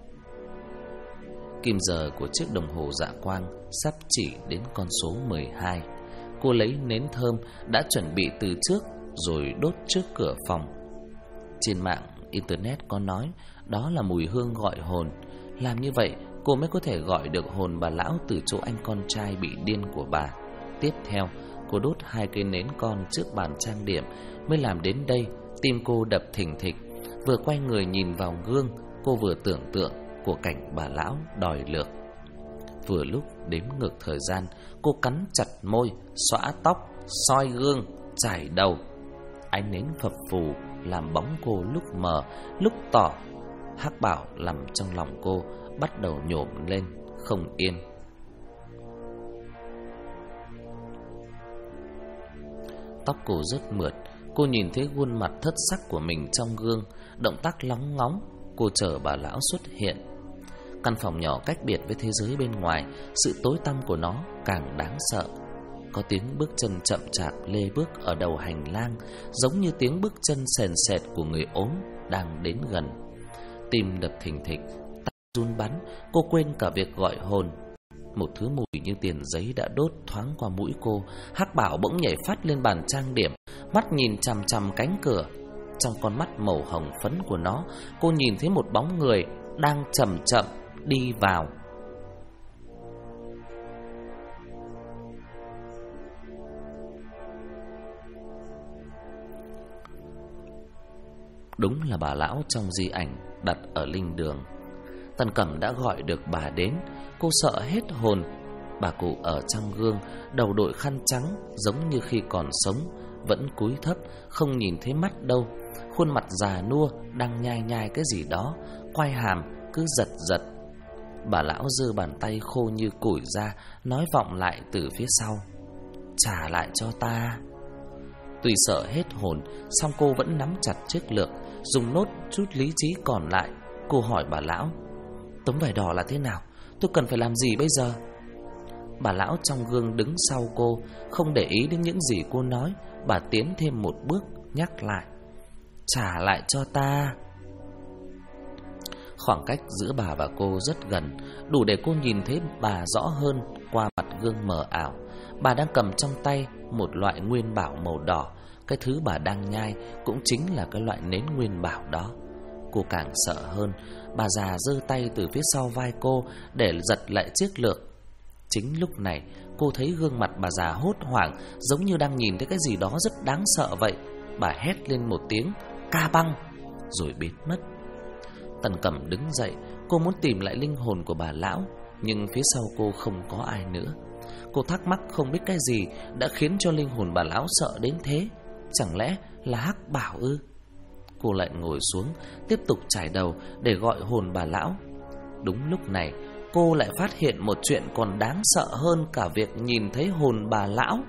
Kim giờ của chiếc đồng hồ dạ quang sắp chỉ đến con số 12. Cô lấy nến thơm đã chuẩn bị từ trước rồi đốt trước cửa phòng. Trên mạng internet có nói đó là mùi hương gọi hồn. Làm như vậy cô mới có thể gọi được hồn bà lão từ chỗ anh con trai bị điên của bà. Tiếp theo cô đốt 2 cây nến con trước bàn trang điểm. Mới làm đến đây, tim cô đập thình thịch. Vừa quay người nhìn vào gương, cô vừa tưởng tượng của cảnh bà lão đòi lược. Vừa lúc đếm ngược thời gian, cô cắn chặt môi, xõa tóc, soi gương, chải đầu. Ánh nến phập phù làm bóng cô lúc mờ lúc tỏ. Hắc Bảo nằm trong lòng cô bắt đầu nhổm lên không yên. Tóc cô rất mượt. Cô nhìn thấy khuôn mặt thất sắc của mình trong gương, động tác lóng ngóng. Cô chờ bà lão xuất hiện. Căn phòng nhỏ cách biệt với thế giới bên ngoài, sự tối tăm của nó càng đáng sợ. Có tiếng bước chân chậm chạp lê bước ở đầu hành lang, giống như tiếng bước chân sền sệt của người ốm đang đến gần. Tim đập thình thịch, tay run bắn. Cô quên cả việc gọi hồn. Một thứ mùi như tiền giấy đã đốt thoáng qua mũi cô. Hắc Bảo bỗng nhảy phát lên bàn trang điểm, mắt nhìn chằm chằm cánh cửa. Trong con mắt màu hồng phấn của nó, cô nhìn thấy một bóng người đang chậm chậm đi vào. Đúng là bà lão trong di ảnh đặt ở linh đường. Tần Cẩm đã gọi được bà đến. Cô sợ hết hồn. Bà cụ ở trong gương, đầu đội khăn trắng giống như khi còn sống, vẫn cúi thấp, không nhìn thấy mắt đâu. Khuôn mặt già nua đang nhai nhai cái gì đó, quai hàm cứ giật giật. Bà lão giơ bàn tay khô như củi ra, nói vọng lại từ phía sau: "Trả lại cho ta." Tuy sợ hết hồn, song cô vẫn nắm chặt chiếc lược, dùng nốt chút lý trí còn lại. Cô hỏi bà lão: "Tấm vải đỏ là thế nào? Tôi cần phải làm gì bây giờ?" Bà lão trong gương đứng sau cô, không để ý đến những gì cô nói. Bà tiến thêm một bước, nhắc lại: "Trả lại cho ta." Khoảng cách giữa bà và cô rất gần, đủ để cô nhìn thấy bà rõ hơn qua mặt gương mờ ảo. Bà đang cầm trong tay một loại nguyên bảo màu đỏ. Cái thứ bà đang nhai cũng chính là cái loại nến nguyên bảo đó. Cô càng sợ hơn. Bà già giơ tay từ phía sau vai cô để giật lại chiếc lược. Chính lúc này cô thấy gương mặt bà già hốt hoảng, giống như đang nhìn thấy cái gì đó rất đáng sợ vậy. Bà hét lên một tiếng "Ca băng!" rồi biến mất. Tần Cẩm đứng dậy. Cô muốn tìm lại linh hồn của bà lão, nhưng phía sau cô không có ai nữa. Cô thắc mắc không biết cái gì đã khiến cho linh hồn bà lão sợ đến thế. Chẳng lẽ là Hắc Bảo ư? Cô lại ngồi xuống, tiếp tục chải đầu để gọi hồn bà lão. Đúng lúc này cô lại phát hiện một chuyện còn đáng sợ hơn cả việc nhìn thấy hồn bà lão.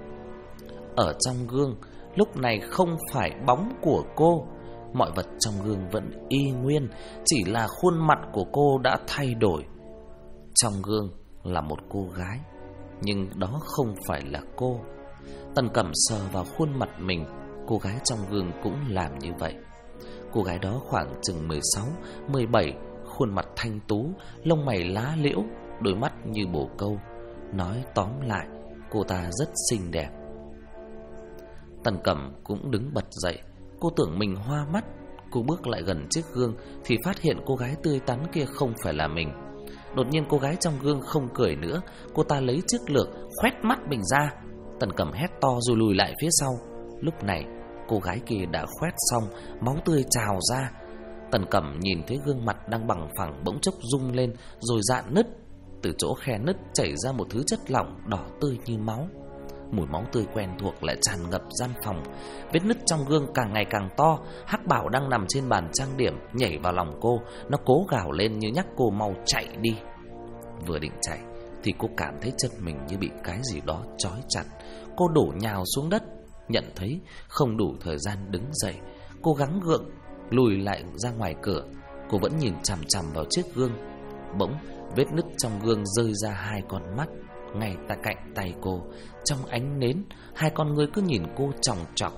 Ở trong gương lúc này không phải bóng của cô. Mọi vật trong gương vẫn y nguyên, chỉ là khuôn mặt của cô đã thay đổi. Trong gương là một cô gái, nhưng đó không phải là cô. Tần Cẩm sờ vào khuôn mặt mình. Cô gái trong gương cũng làm như vậy. Cô gái đó khoảng chừng 16, 17, khuôn mặt thanh tú, lông mày lá liễu, đôi mắt như bồ câu. Nói tóm lại, cô ta rất xinh đẹp. Tần Cẩm cũng đứng bật dậy. Cô tưởng mình hoa mắt. Cô bước lại gần chiếc gương thì phát hiện cô gái tươi tắn kia không phải là mình. Đột nhiên cô gái trong gương không cười nữa. Cô ta lấy chiếc lược khoét mắt mình ra. Tần Cẩm hét to rồi lùi lại phía sau. Lúc này cô gái kia đã khoét xong, máu tươi trào ra. Tần Cẩm nhìn thấy gương mặt đang bằng phẳng bỗng chốc rung lên rồi rạn nứt. Từ chỗ khe nứt chảy ra một thứ chất lỏng đỏ tươi như máu. Mùi máu tươi quen thuộc lại tràn ngập gian phòng. Vết nứt trong gương càng ngày càng to. Hắc Bảo đang nằm trên bàn trang điểm nhảy vào lòng cô. Nó cố gào lên như nhắc cô mau chạy đi. Vừa định chạy thì cô cảm thấy chân mình như bị cái gì đó trói chặt. Cô đổ nhào xuống đất. nhận thấy không đủ thời gian đứng dậy. Cô gắng gượng lùi lại ra ngoài cửa. Cô vẫn nhìn chằm chằm vào chiếc gương. Bỗng vết nứt trong gương rơi ra 2 con mắt ngay tại cạnh tay cô. Trong ánh nến, 2 con ngươi cứ nhìn cô chòng chọc.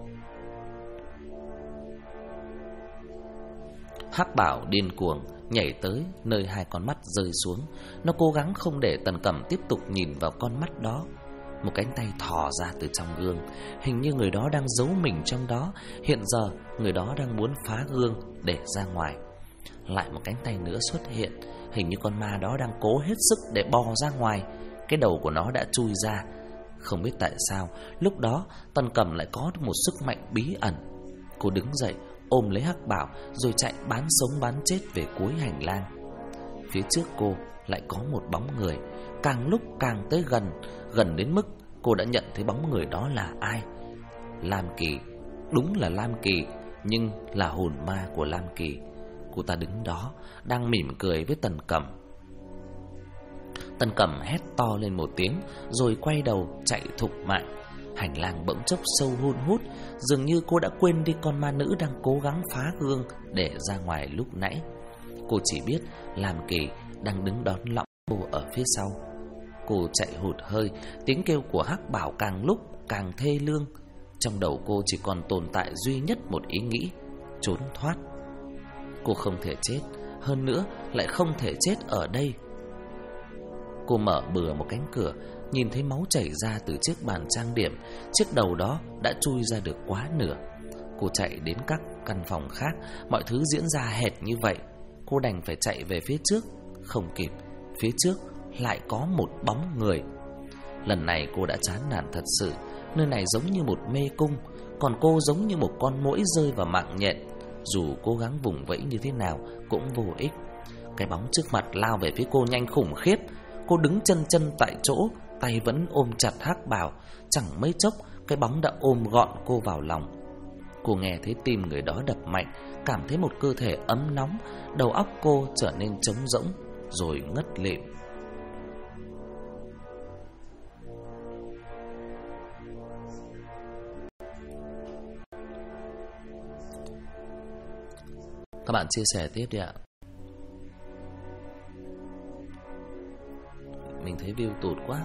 Hắc Bảo điên cuồng nhảy tới nơi 2 con mắt rơi xuống. Nó cố gắng không để Tần Cẩm tiếp tục nhìn vào con mắt đó. Một cánh tay thò ra từ trong gương. Hình như người đó đang giấu mình trong đó. Hiện giờ người đó đang muốn phá gương để ra ngoài. Lại một cánh tay nữa xuất hiện. Hình như con ma đó đang cố hết sức để bò ra ngoài. Cái đầu của nó đã chui ra. Không biết tại sao lúc đó Tần Cẩm lại có một sức mạnh bí ẩn. Cô đứng dậy ôm lấy Hắc Bảo rồi chạy bán sống bán chết về cuối hành lang. Phía trước cô lại có một bóng người. Càng lúc càng tới gần, gần đến mức cô đã nhận thấy bóng người đó là ai. Lam Kỳ. Đúng là Lam Kỳ, nhưng là hồn ma của Lam Kỳ. Cô ta đứng đó đang mỉm cười với Tần Cẩm. Tần Cẩm hét to lên một tiếng rồi quay đầu chạy thục mạng. Hành lang bỗng chốc sâu hun hút. Dường như cô đã quên đi con ma nữ đang cố gắng phá gương để ra ngoài lúc nãy. Cô chỉ biết Lam Kỳ đang đứng đón lõng cô ở phía sau. Cô chạy hụt hơi. Tiếng kêu của Hắc Bảo càng lúc càng thê lương. Trong đầu cô chỉ còn tồn tại duy nhất một ý nghĩ: trốn thoát. Cô không thể chết, hơn nữa lại không thể chết ở đây. Cô mở bừa một cánh cửa, nhìn thấy máu chảy ra từ chiếc bàn trang điểm. Chiếc đầu đó đã chui ra được quá nửa. Cô chạy đến các căn phòng khác. Mọi thứ diễn ra hệt như vậy. Cô đành phải chạy về phía trước. Không kịp, phía trước lại có một bóng người. Lần này cô đã chán nản thật sự. Nơi này giống như một mê cung, còn cô giống như một con muỗi rơi vào mạng nhện. Dù cố gắng vùng vẫy như thế nào cũng vô ích. Cái bóng trước mặt lao về phía cô nhanh khủng khiếp. Cô đứng chân tại chỗ, tay vẫn ôm chặt Hắc Bảo. Chẳng mấy chốc cái bóng đã ôm gọn cô vào lòng. Cô nghe thấy tim người đó đập mạnh, cảm thấy một cơ thể ấm nóng. Đầu óc cô trở nên trống rỗng rồi ngất lịm. Các bạn chia sẻ tiếp đi ạ. Mình thấy view tụt quá.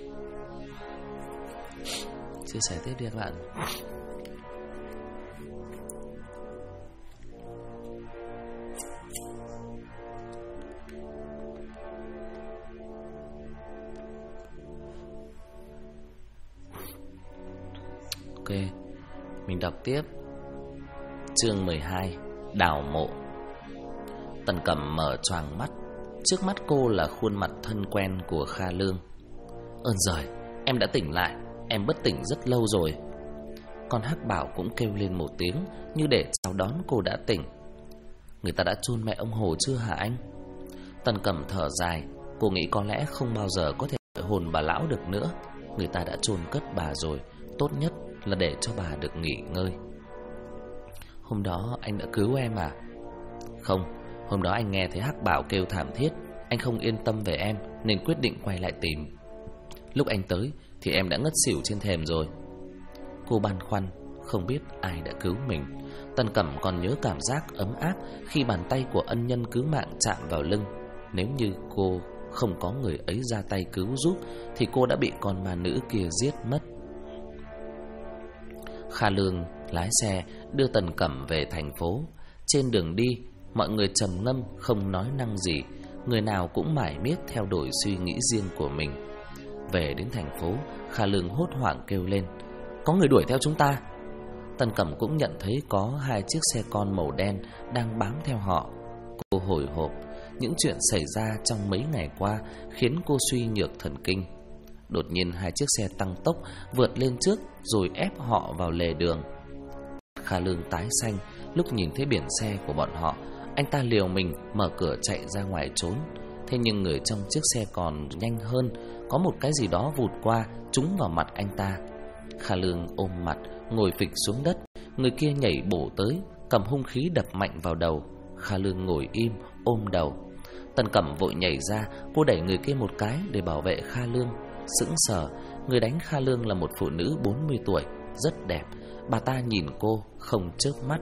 Chia sẻ tiếp đi các bạn. Ok, mình đọc tiếp. Chương 12, đào mộ. Tần Cẩm mở choàng mắt. Trước mắt cô là khuôn mặt thân quen của Kha Lương. Ơn giời, em đã tỉnh lại. Em bất tỉnh rất lâu rồi. Con Hắc Bảo cũng kêu lên một tiếng như để chào đón cô đã tỉnh. Người ta đã chôn mẹ ông Hồ chưa hả anh? Tần Cẩm thở dài. Cô nghĩ có lẽ không bao giờ có thể hồn bà lão được nữa. Người ta đã chôn cất bà rồi. Tốt nhất là để cho bà được nghỉ ngơi. Hôm đó anh đã cứu em à? Không, hôm đó anh nghe thấy Hắc Bảo kêu thảm thiết. Anh không yên tâm về em nên quyết định quay lại tìm. Lúc anh tới thì em đã ngất xỉu trên thềm rồi. Cô băn khoăn, không biết ai đã cứu mình. Tần Cẩm còn nhớ cảm giác ấm áp khi bàn tay của ân nhân cứu mạng chạm vào lưng. Nếu như cô không có người ấy ra tay cứu giúp thì cô đã bị con ma nữ kia giết mất. Kha Lương lái xe đưa Tần Cẩm về thành phố. Trên đường đi, mọi người trầm ngâm không nói năng gì. Người nào cũng mải miết theo đuổi suy nghĩ riêng của mình. Về đến thành phố, Kha Lương hốt hoảng kêu lên: có người đuổi theo chúng ta. Tần Cẩm cũng nhận thấy có 2 chiếc xe con màu đen đang bám theo họ. Cô hồi hộp. Những chuyện xảy ra trong mấy ngày qua khiến cô suy nhược thần kinh. Đột nhiên 2 chiếc xe tăng tốc vượt lên trước rồi ép họ vào lề đường. Kha Lương tái xanh lúc nhìn thấy biển xe của bọn họ. Anh ta liều mình mở cửa chạy ra ngoài trốn. Thế nhưng người trong chiếc xe còn nhanh hơn. Có một cái gì đó vụt qua trúng vào mặt anh ta. Kha Lương ôm mặt ngồi phịch xuống đất. Người kia nhảy bổ tới, cầm hung khí đập mạnh vào đầu. Kha Lương ngồi im ôm đầu. Tần Cẩm vội nhảy ra. Cô đẩy người kia một cái để bảo vệ Kha Lương. Sững sờ, Người đánh Kha Lương là một phụ nữ 40 tuổi, rất đẹp. Bà ta nhìn cô không chớp mắt.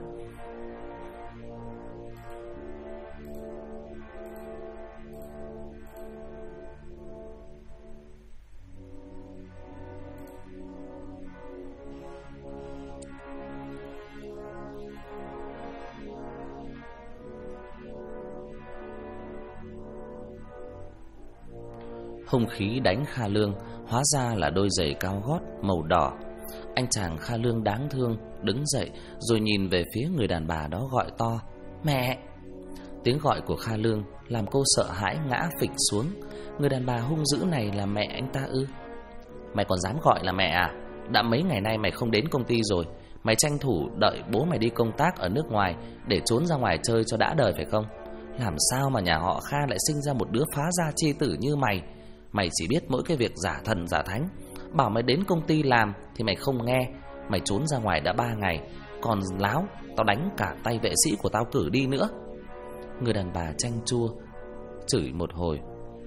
Hung khí đánh Kha Lương hóa ra là đôi giày cao gót màu đỏ. Anh chàng Kha Lương đáng thương đứng dậy rồi nhìn về phía người đàn bà đó gọi to: "Mẹ!" Tiếng gọi của Kha Lương làm cô sợ hãi ngã phịch xuống. Người đàn bà hung dữ này là mẹ anh ta ư? "Mày còn dám gọi là mẹ à? Đã mấy ngày nay mày không đến công ty rồi. Mày tranh thủ đợi bố mày đi công tác ở nước ngoài để trốn ra ngoài chơi cho đã đời phải không? Làm sao mà nhà họ Kha lại sinh ra một đứa phá gia chi tử như mày? Mày chỉ biết mỗi cái việc giả thần giả thánh. Bảo mày đến công ty làm thì mày không nghe. Mày trốn ra ngoài đã 3 ngày. Còn láo, tao đánh cả tay vệ sĩ của tao cử đi nữa." Người đàn bà chanh chua chửi một hồi.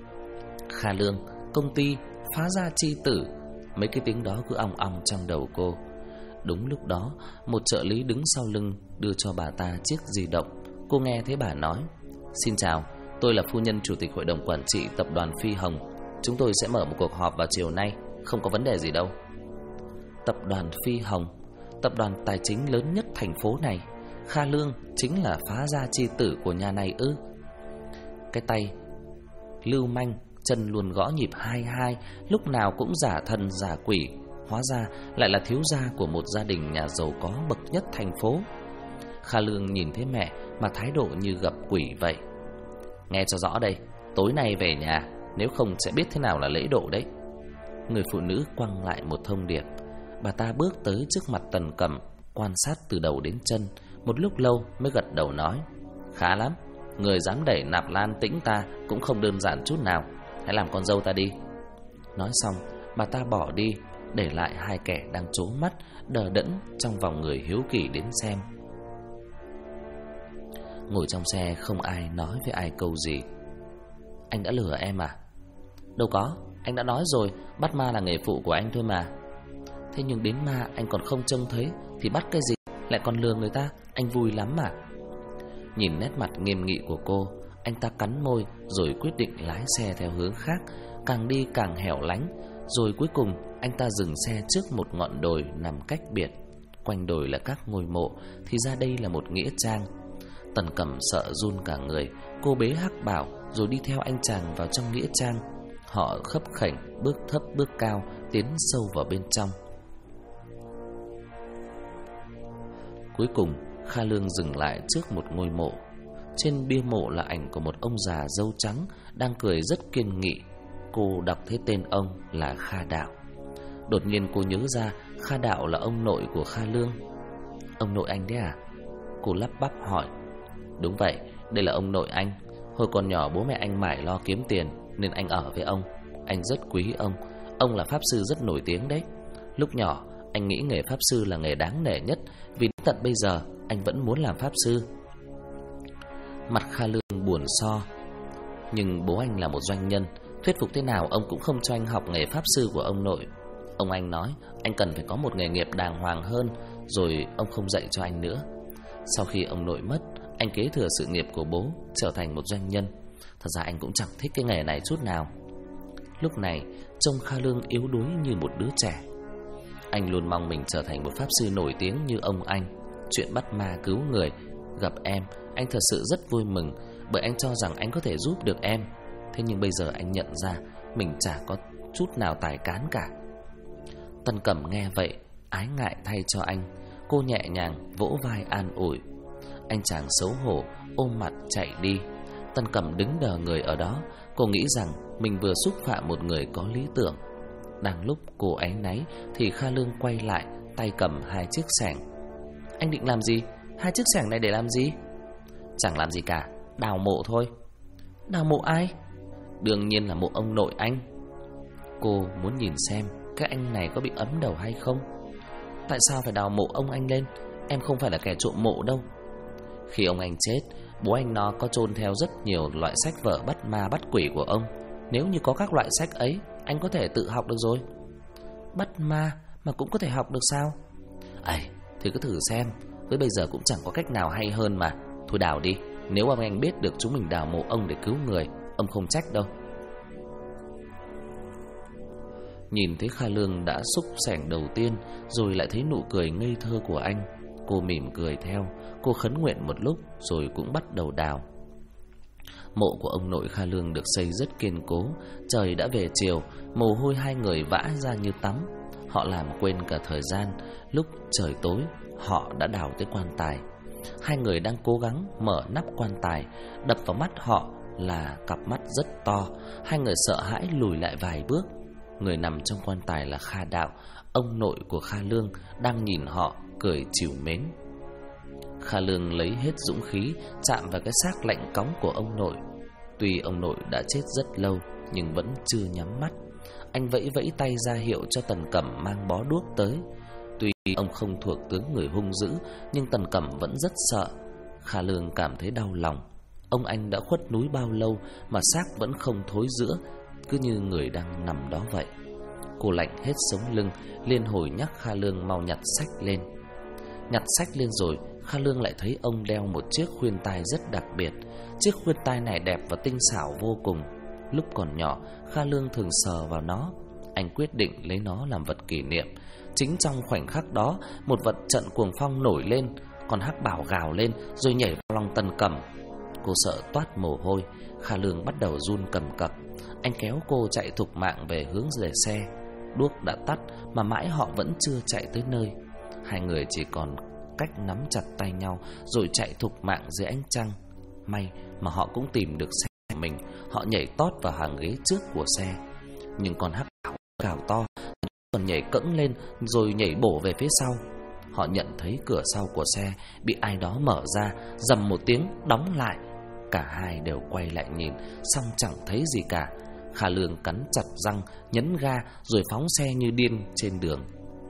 Kha Lương, công ty, phá gia chi tử, mấy cái tiếng đó cứ ong ong trong đầu cô. Đúng lúc đó, một trợ lý đứng sau lưng đưa cho bà ta chiếc di động. Cô nghe thấy bà nói: "Xin chào, tôi là phu nhân chủ tịch hội đồng quản trị tập đoàn Phi Hồng. Chúng tôi sẽ mở một cuộc họp vào chiều nay, không có vấn đề gì đâu." Tập đoàn Phi Hồng, tập đoàn tài chính lớn nhất thành phố này. Kha Lương chính là phá gia chi tử của nhà này ư? Cái tay lưu manh, chân luôn gõ nhịp 22, lúc nào cũng giả thần giả quỷ, hóa ra lại là thiếu gia của một gia đình nhà giàu có bậc nhất thành phố. Kha Lương nhìn thấy mẹ mà thái độ như gặp quỷ vậy. "Nghe cho rõ đây, tối nay về nhà, nếu không sẽ biết thế nào là lễ độ đấy." Người phụ nữ quăng lại một thông điệp. Bà ta bước tới trước mặt Tần Cẩm, quan sát từ đầu đến chân, một lúc lâu mới gật đầu nói: "Khá lắm, người dám đẩy Nạp Lan Tĩnh ta cũng không đơn giản chút nào. Hãy làm con dâu ta đi." Nói xong, bà ta bỏ đi, để lại hai kẻ đang trố mắt đờ đẫn trong vòng người hiếu kỳ đến xem. Ngồi trong xe không ai nói với ai câu gì. "Anh đã lừa em à?" "Đâu có, anh đã nói rồi, bắt ma là nghề phụ của anh thôi mà." "Thế nhưng đến ma anh còn không trông thấy thì bắt cái gì, lại còn lừa người ta, anh vui lắm mà." Nhìn nét mặt nghiêm nghị của cô, anh ta cắn môi rồi quyết định lái xe theo hướng khác, càng đi càng hẻo lánh. Rồi cuối cùng anh ta dừng xe trước một ngọn đồi nằm cách biệt. Quanh đồi là các ngôi mộ, thì ra đây là một nghĩa trang. Tần Cẩm sợ run cả người, cô bế Hắc Bảo rồi đi theo anh chàng vào trong nghĩa trang. Họ khấp khểnh, bước thấp bước cao, tiến sâu vào bên trong. Cuối cùng Kha Lương dừng lại trước một ngôi mộ. Trên bia mộ là ảnh của một ông già râu trắng đang cười rất kiên nghị. Cô đọc thấy tên ông là Kha Đạo. Đột nhiên cô nhớ ra Kha Đạo là ông nội của Kha Lương. "Ông nội anh đấy à?" Cô lắp bắp hỏi. "Đúng vậy, đây là ông nội anh. Hồi còn nhỏ bố mẹ anh mải lo kiếm tiền nên anh ở với ông. Anh rất quý ông. Ông là pháp sư rất nổi tiếng đấy. Lúc nhỏ anh nghĩ nghề pháp sư là nghề đáng nể nhất, vì đến tận bây giờ anh vẫn muốn làm pháp sư." Mặt Kha Lương buồn so. Nhưng bố anh là một doanh nhân, thuyết phục thế nào ông cũng không cho anh học nghề pháp sư của ông nội. Ông anh nói anh cần phải có một nghề nghiệp đàng hoàng hơn, rồi ông không dạy cho anh nữa. Sau khi ông nội mất, anh kế thừa sự nghiệp của bố, trở thành một doanh nhân. Thật ra anh cũng chẳng thích cái nghề này chút nào. Lúc này trông Kha Lương yếu đuối như một đứa trẻ. Anh luôn mong mình trở thành một pháp sư nổi tiếng như ông anh. Chuyện bắt ma cứu người, gặp em, anh thật sự rất vui mừng, bởi anh cho rằng anh có thể giúp được em. Thế nhưng bây giờ anh nhận ra mình chả có chút nào tài cán cả. Tần Cẩm nghe vậy, ái ngại thay cho anh. Cô nhẹ nhàng vỗ vai an ủi. Anh chàng xấu hổ ôm mặt chạy đi. Tần Cẩm đứng đờ người ở đó. Cô nghĩ rằng mình vừa xúc phạm một người có lý tưởng. Đang lúc cô áy náy thì Kha Lương quay lại, tay cầm hai chiếc xẻng. "Anh định làm gì? Hai chiếc xẻng này để làm gì?" "Chẳng làm gì cả, đào mộ thôi." "Đào mộ ai?" "Đương nhiên là mộ ông nội anh." Cô muốn nhìn xem cái anh này có bị ấm đầu hay không. "Tại sao phải đào mộ ông anh lên? Em không phải là kẻ trộm mộ đâu." "Khi ông anh chết, bố anh nó có chôn theo rất nhiều loại sách vở bắt ma bắt quỷ của ông. Nếu như có các loại sách ấy, anh có thể tự học được rồi." Bắt ma mà cũng có thể học được sao? Ây, thì cứ thử xem. Với bây giờ cũng chẳng có cách nào hay hơn mà. Thôi đào đi. Nếu ông anh biết được chúng mình đào mộ ông để cứu người, ông không trách đâu. Nhìn thấy Kha Lương đã xúc xẻng đầu tiên, rồi lại thấy nụ cười ngây thơ của anh, cô mỉm cười theo. Cô khấn nguyện một lúc rồi cũng bắt đầu đào. Mộ của ông nội Kha Lương được xây rất kiên cố. Trời đã về chiều, mồ hôi hai người vã ra như tắm. Họ làm quên cả thời gian. Lúc trời tối, họ đã đào tới quan tài. Hai người đang cố gắng mở nắp quan tài. Đập vào mắt họ là cặp mắt rất to. Hai người sợ hãi lùi lại vài bước. Người nằm trong quan tài là Kha Đạo, ông nội của Kha Lương, đang nhìn họ cười trìu mến. Kha Lương lấy hết dũng khí chạm vào cái xác lạnh cóng của ông nội. Tuy ông nội đã chết rất lâu nhưng vẫn chưa nhắm mắt. Anh vẫy vẫy tay ra hiệu cho Tần Cẩm mang bó đuốc tới. Tuy ông không thuộc tướng người hung dữ nhưng Tần Cẩm vẫn rất sợ. Kha Lương cảm thấy đau lòng. Ông anh đã khuất núi bao lâu mà xác vẫn không thối rữa, cứ như người đang nằm đó vậy. Cô lạnh hết sống lưng, liền hồi nhắc Kha Lương mau nhặt sách lên. Nhặt sách lên rồi, Kha Lương lại thấy ông đeo một chiếc khuyên tai rất đặc biệt. Chiếc khuyên tai này đẹp và tinh xảo vô cùng. Lúc còn nhỏ, Kha Lương thường sờ vào nó. Anh quyết định lấy nó làm vật kỷ niệm. Chính trong khoảnh khắc đó, một vật trận cuồng phong nổi lên. Con hắc bảo gào lên rồi nhảy vào lòng Tần Cẩm. Cô sợ toát mồ hôi. Kha Lương bắt đầu run cầm cập. Anh kéo cô chạy thục mạng về hướng để xe. Đuốc đã tắt mà mãi họ vẫn chưa chạy tới nơi. Hai người chỉ còn cách nắm chặt tay nhau rồi chạy thục mạng dưới ánh trăng. May mà họ cũng tìm được xe của mình. Họ nhảy tót vào hàng ghế trước của xe. Nhưng con hắc bảo gào to, còn nhảy cẫng lên rồi nhảy bổ về phía sau. Họ nhận thấy cửa sau của xe bị ai đó mở ra, rầm một tiếng đóng lại. Cả hai đều quay lại nhìn, xong chẳng thấy gì cả. Kha Lương cắn chặt răng, nhấn ga rồi phóng xe như điên trên đường.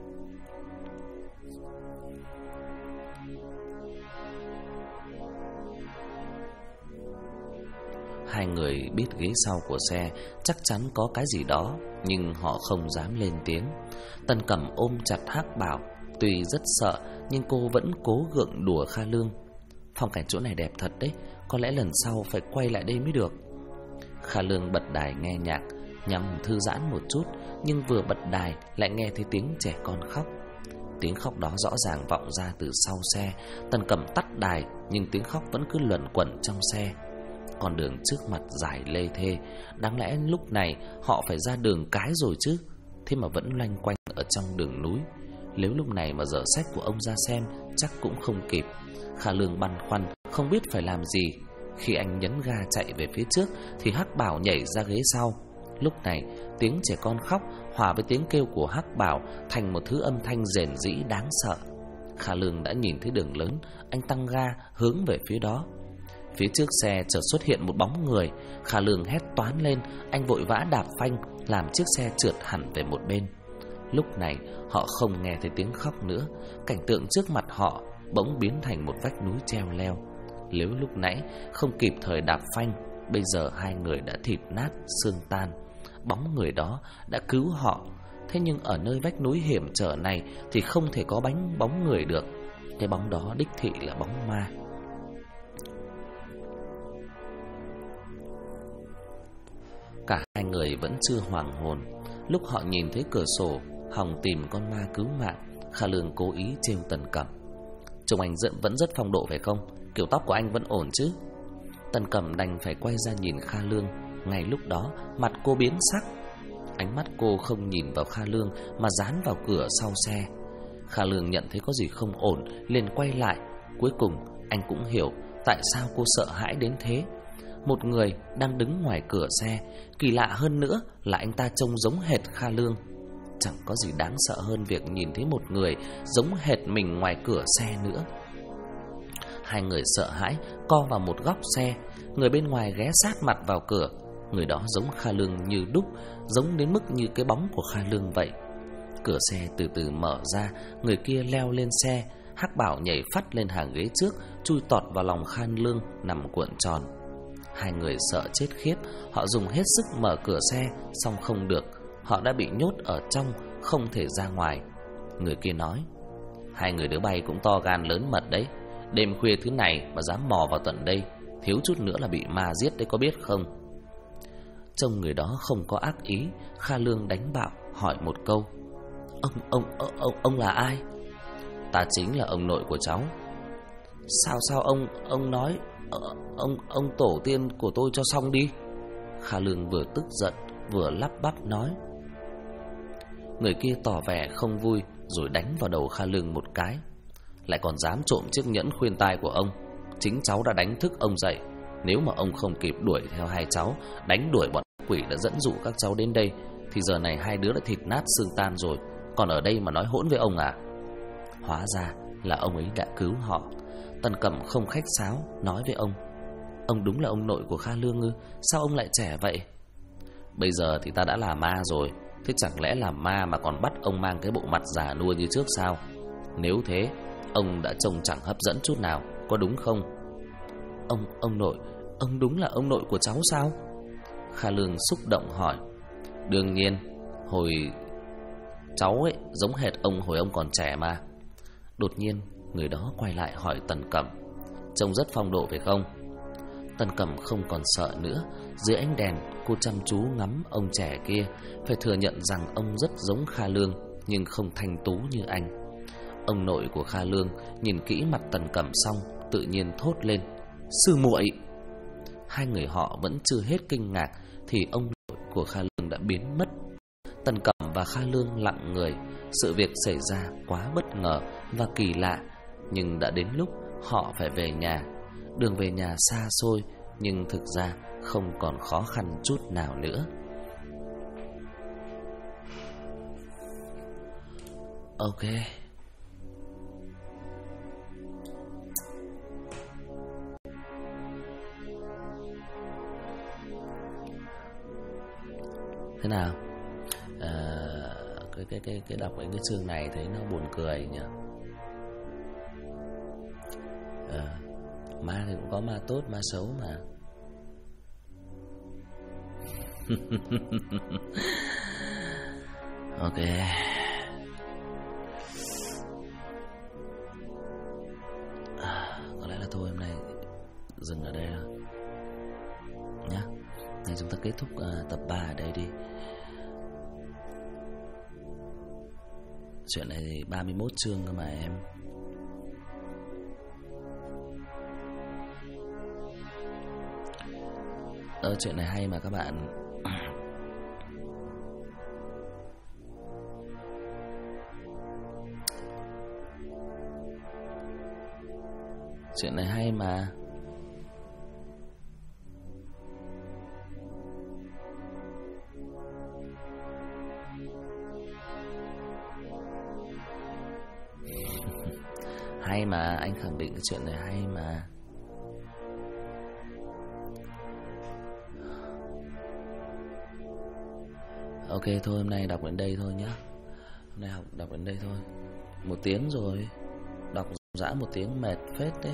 Hai người biết ghế sau của xe chắc chắn có cái gì đó, nhưng họ không dám lên tiếng. Tần Cẩm ôm chặt hắc bảo. Tuy rất sợ nhưng cô vẫn cố gượng đùa Kha Lương. Phong cảnh chỗ này đẹp thật đấy, có lẽ lần sau phải quay lại đây mới được. Kha Lương bật đài nghe nhạc nhằm thư giãn một chút, nhưng vừa bật đài lại nghe thấy tiếng trẻ con khóc. Tiếng khóc đó rõ ràng vọng ra từ sau xe. Tần Cẩm tắt đài nhưng tiếng khóc vẫn cứ luẩn quẩn trong xe. Con đường trước mặt dài lê thê, đáng lẽ lúc này họ phải ra đường cái rồi chứ, thế mà vẫn loanh quanh ở trong đường núi. Nếu lúc này mà dở sách của ông ra xem chắc cũng không kịp. Kha Lương băn khoăn không biết phải làm gì. Khi anh nhấn ga chạy về phía trước thì hắc bảo nhảy ra ghế sau. Lúc này tiếng trẻ con khóc hòa với tiếng kêu của hắc bảo thành một thứ âm thanh rền rĩ đáng sợ. Kha Lương đã nhìn thấy đường lớn, anh tăng ga hướng về phía đó. Phía trước xe chợt xuất hiện một bóng người. Kha Lương hét toáng lên, anh vội vã đạp phanh làm chiếc xe trượt hẳn về một bên. Lúc này họ không nghe thấy tiếng khóc nữa. Cảnh tượng trước mặt họ bỗng biến thành một vách núi treo leo. Nếu lúc nãy không kịp thời đạp phanh, bây giờ hai người đã thịt nát xương tan. Bóng người đó đã cứu họ. Thế nhưng ở nơi vách núi hiểm trở này thì không thể có bóng người được. Cái bóng đó đích thị là bóng ma. Cả hai người vẫn chưa hoàn hồn. Lúc họ nhìn thấy cửa sổ hòng tìm con ma cứu mạng, Kha Lương cố ý trêu Tần Cẩm. Trông anh vẫn rất phong độ phải không? Kiểu tóc của anh vẫn ổn chứ? Tần Cẩm đành phải quay ra nhìn Kha Lương. Ngay lúc đó mặt cô biến sắc. Ánh mắt cô không nhìn vào Kha Lương mà dán vào cửa sau xe. Kha Lương nhận thấy có gì không ổn, liền quay lại. Cuối cùng anh cũng hiểu tại sao cô sợ hãi đến thế. Một người đang đứng ngoài cửa xe. Kỳ lạ hơn nữa là anh ta trông giống hệt Kha Lương. Chẳng có gì đáng sợ hơn việc nhìn thấy một người giống hệt mình ngoài cửa xe nữa. Hai người sợ hãi co vào một góc xe. Người bên ngoài ghé sát mặt vào cửa. Người đó giống Kha Lương như đúc, giống đến mức như cái bóng của Kha Lương vậy. Cửa xe từ từ mở ra. Người kia leo lên xe. hắc bảo nhảy phắt lên hàng ghế trước, chui tọt vào lòng Kha Lương nằm cuộn tròn. Hai người sợ chết khiếp. Họ dùng hết sức mở cửa xe, song không được. Họ đã bị nhốt ở trong, không thể ra ngoài. Người kia nói: hai người đứa bay cũng to gan lớn mật đấy. Đêm khuya thứ này mà dám mò vào tận đây, thiếu chút nữa là bị ma giết đấy, có biết không? Trông người đó không có ác ý, Kha Lương đánh bạo hỏi một câu: Ông là ai? Ta chính là ông nội của cháu. Sao ông nói ông tổ tiên của tôi cho xong đi. Kha Lương vừa tức giận vừa lắp bắp nói. Người kia tỏ vẻ không vui rồi đánh vào đầu Kha Lương một cái. Lại còn dám trộm chiếc nhẫn khuyên tai của ông. Chính cháu đã đánh thức ông dậy. Nếu mà ông không kịp đuổi theo hai cháu, đánh đuổi bọn quỷ đã dẫn dụ các cháu đến đây, thì giờ này hai đứa đã thịt nát xương tan rồi. Còn ở đây mà nói hỗn với ông à? Hóa ra là ông ấy đã cứu họ. Tần Cẩm không khách sáo nói với ông: ông đúng là ông nội của Kha Lương ư? Sao ông lại trẻ vậy? Bây giờ thì ta đã là ma rồi, thế chẳng lẽ làm ma mà còn bắt ông mang cái bộ mặt già nua như trước sao? Nếu thế, ông đã trông chẳng hấp dẫn chút nào, có đúng không? Ông nội, ông đúng là ông nội của cháu sao? Kha Lương xúc động hỏi. Đương nhiên, hồi cháu ấy giống hệt ông hồi ông còn trẻ mà. Đột nhiên, người đó quay lại hỏi Tần Cẩm: trông rất phong độ phải không? Tần Cẩm không còn sợ nữa. Dưới ánh đèn, cô chăm chú ngắm ông trẻ kia. Phải thừa nhận rằng ông rất giống Kha Lương, nhưng không thanh tú như anh. Ông nội của Kha Lương nhìn kỹ mặt Tần Cẩm xong, tự nhiên thốt lên: sư muội! Hai người họ vẫn chưa hết kinh ngạc thì ông nội của Kha Lương đã biến mất. Tần Cẩm và Kha Lương lặng người. Sự việc xảy ra quá bất ngờ và kỳ lạ, nhưng đã đến lúc họ phải về nhà. Đường về nhà xa xôi, nhưng thực ra không còn khó khăn chút nào nữa. Ok. Thế nào? Cái đọc cái chương này thấy nó buồn cười nhỉ? Ma thì cũng có ma tốt, ma xấu mà. Ok. Có lẽ là thôi hôm nay dừng ở đây rồi nhá. Này chúng ta kết thúc tập 3 ở đây đi. Chuyện này thì 31 chương cơ mà em. Chuyện này hay mà các bạn. Chuyện này hay mà. Hay mà, anh khẳng định cái chuyện này hay mà. Ok thôi hôm nay đọc đến đây thôi nhá. Hôm nay đọc đến đây thôi. 1 tiếng rồi. Đọc dã 1 tiếng mệt phết đấy.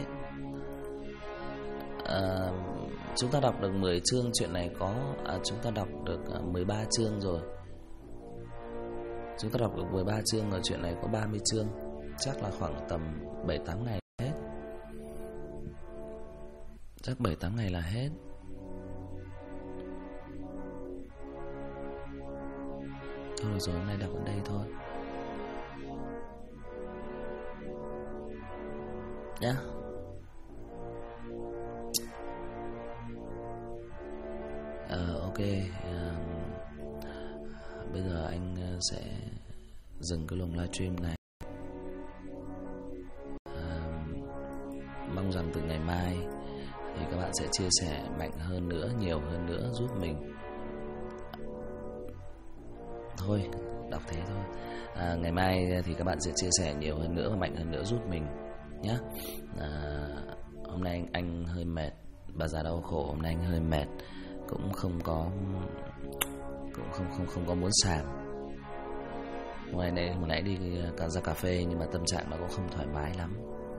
Chúng ta đọc được 10 chương. Chuyện này có chúng ta đọc được 13 chương rồi. Chúng ta đọc được 13 chương rồi. Chuyện này có 30 chương. Chắc là khoảng tầm 7-8 ngày hết. Chắc 7-8 ngày là hết. Thôi được rồi, hôm nay đọc ở đây thôi nhá. Ok. Bây giờ anh sẽ dừng cái luồng livestream này. Mong rằng từ ngày mai thì các bạn sẽ chia sẻ mạnh hơn nữa, nhiều hơn nữa giúp mình. Thôi, đọc thế thôi. Ngày mai thì các bạn sẽ chia sẻ nhiều hơn nữa và mạnh hơn nữa giúp mình nhé. Hôm nay anh hơi mệt. Bà già đau khổ, hôm nay anh hơi mệt. Cũng không có muốn sàm. Hồi nãy đi ra cà phê nhưng mà tâm trạng nó cũng không thoải mái lắm.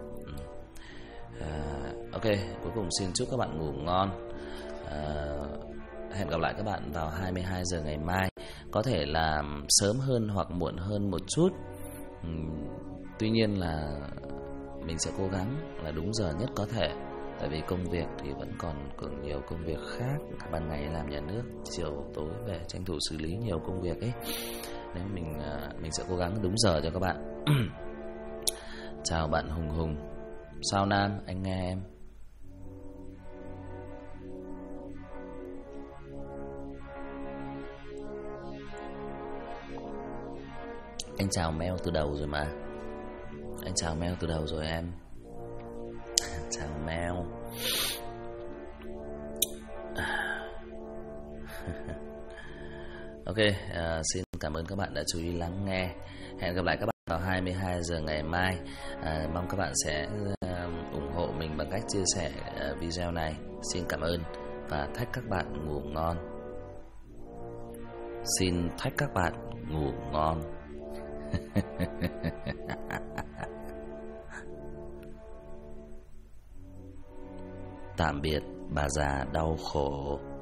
Ok, cuối cùng xin chúc các bạn ngủ ngon. Hẹn gặp lại các bạn vào 22 giờ ngày mai. có thể là sớm hơn hoặc muộn hơn một chút. Tuy nhiên là mình sẽ cố gắng là đúng giờ nhất có thể. Tại vì công việc thì vẫn còn nhiều công việc khác. Ban ngày làm nhà nước, chiều tối về tranh thủ xử lý nhiều công việc ấy. Nên mình sẽ cố gắng đúng giờ cho các bạn. Chào bạn Hùng Hùng. Sao Nam, anh nghe em. Anh chào Mel từ đầu rồi mà. Anh chào Mel từ đầu rồi em. Chào Mel. Ok, xin cảm ơn các bạn đã chú ý lắng nghe. Hẹn gặp lại các bạn vào 22 giờ ngày mai. Mong các bạn sẽ ủng hộ mình bằng cách chia sẻ video này. Xin cảm ơn và thách các bạn ngủ ngon. Xin thách các bạn ngủ ngon. Tạm biệt bà già đau khổ.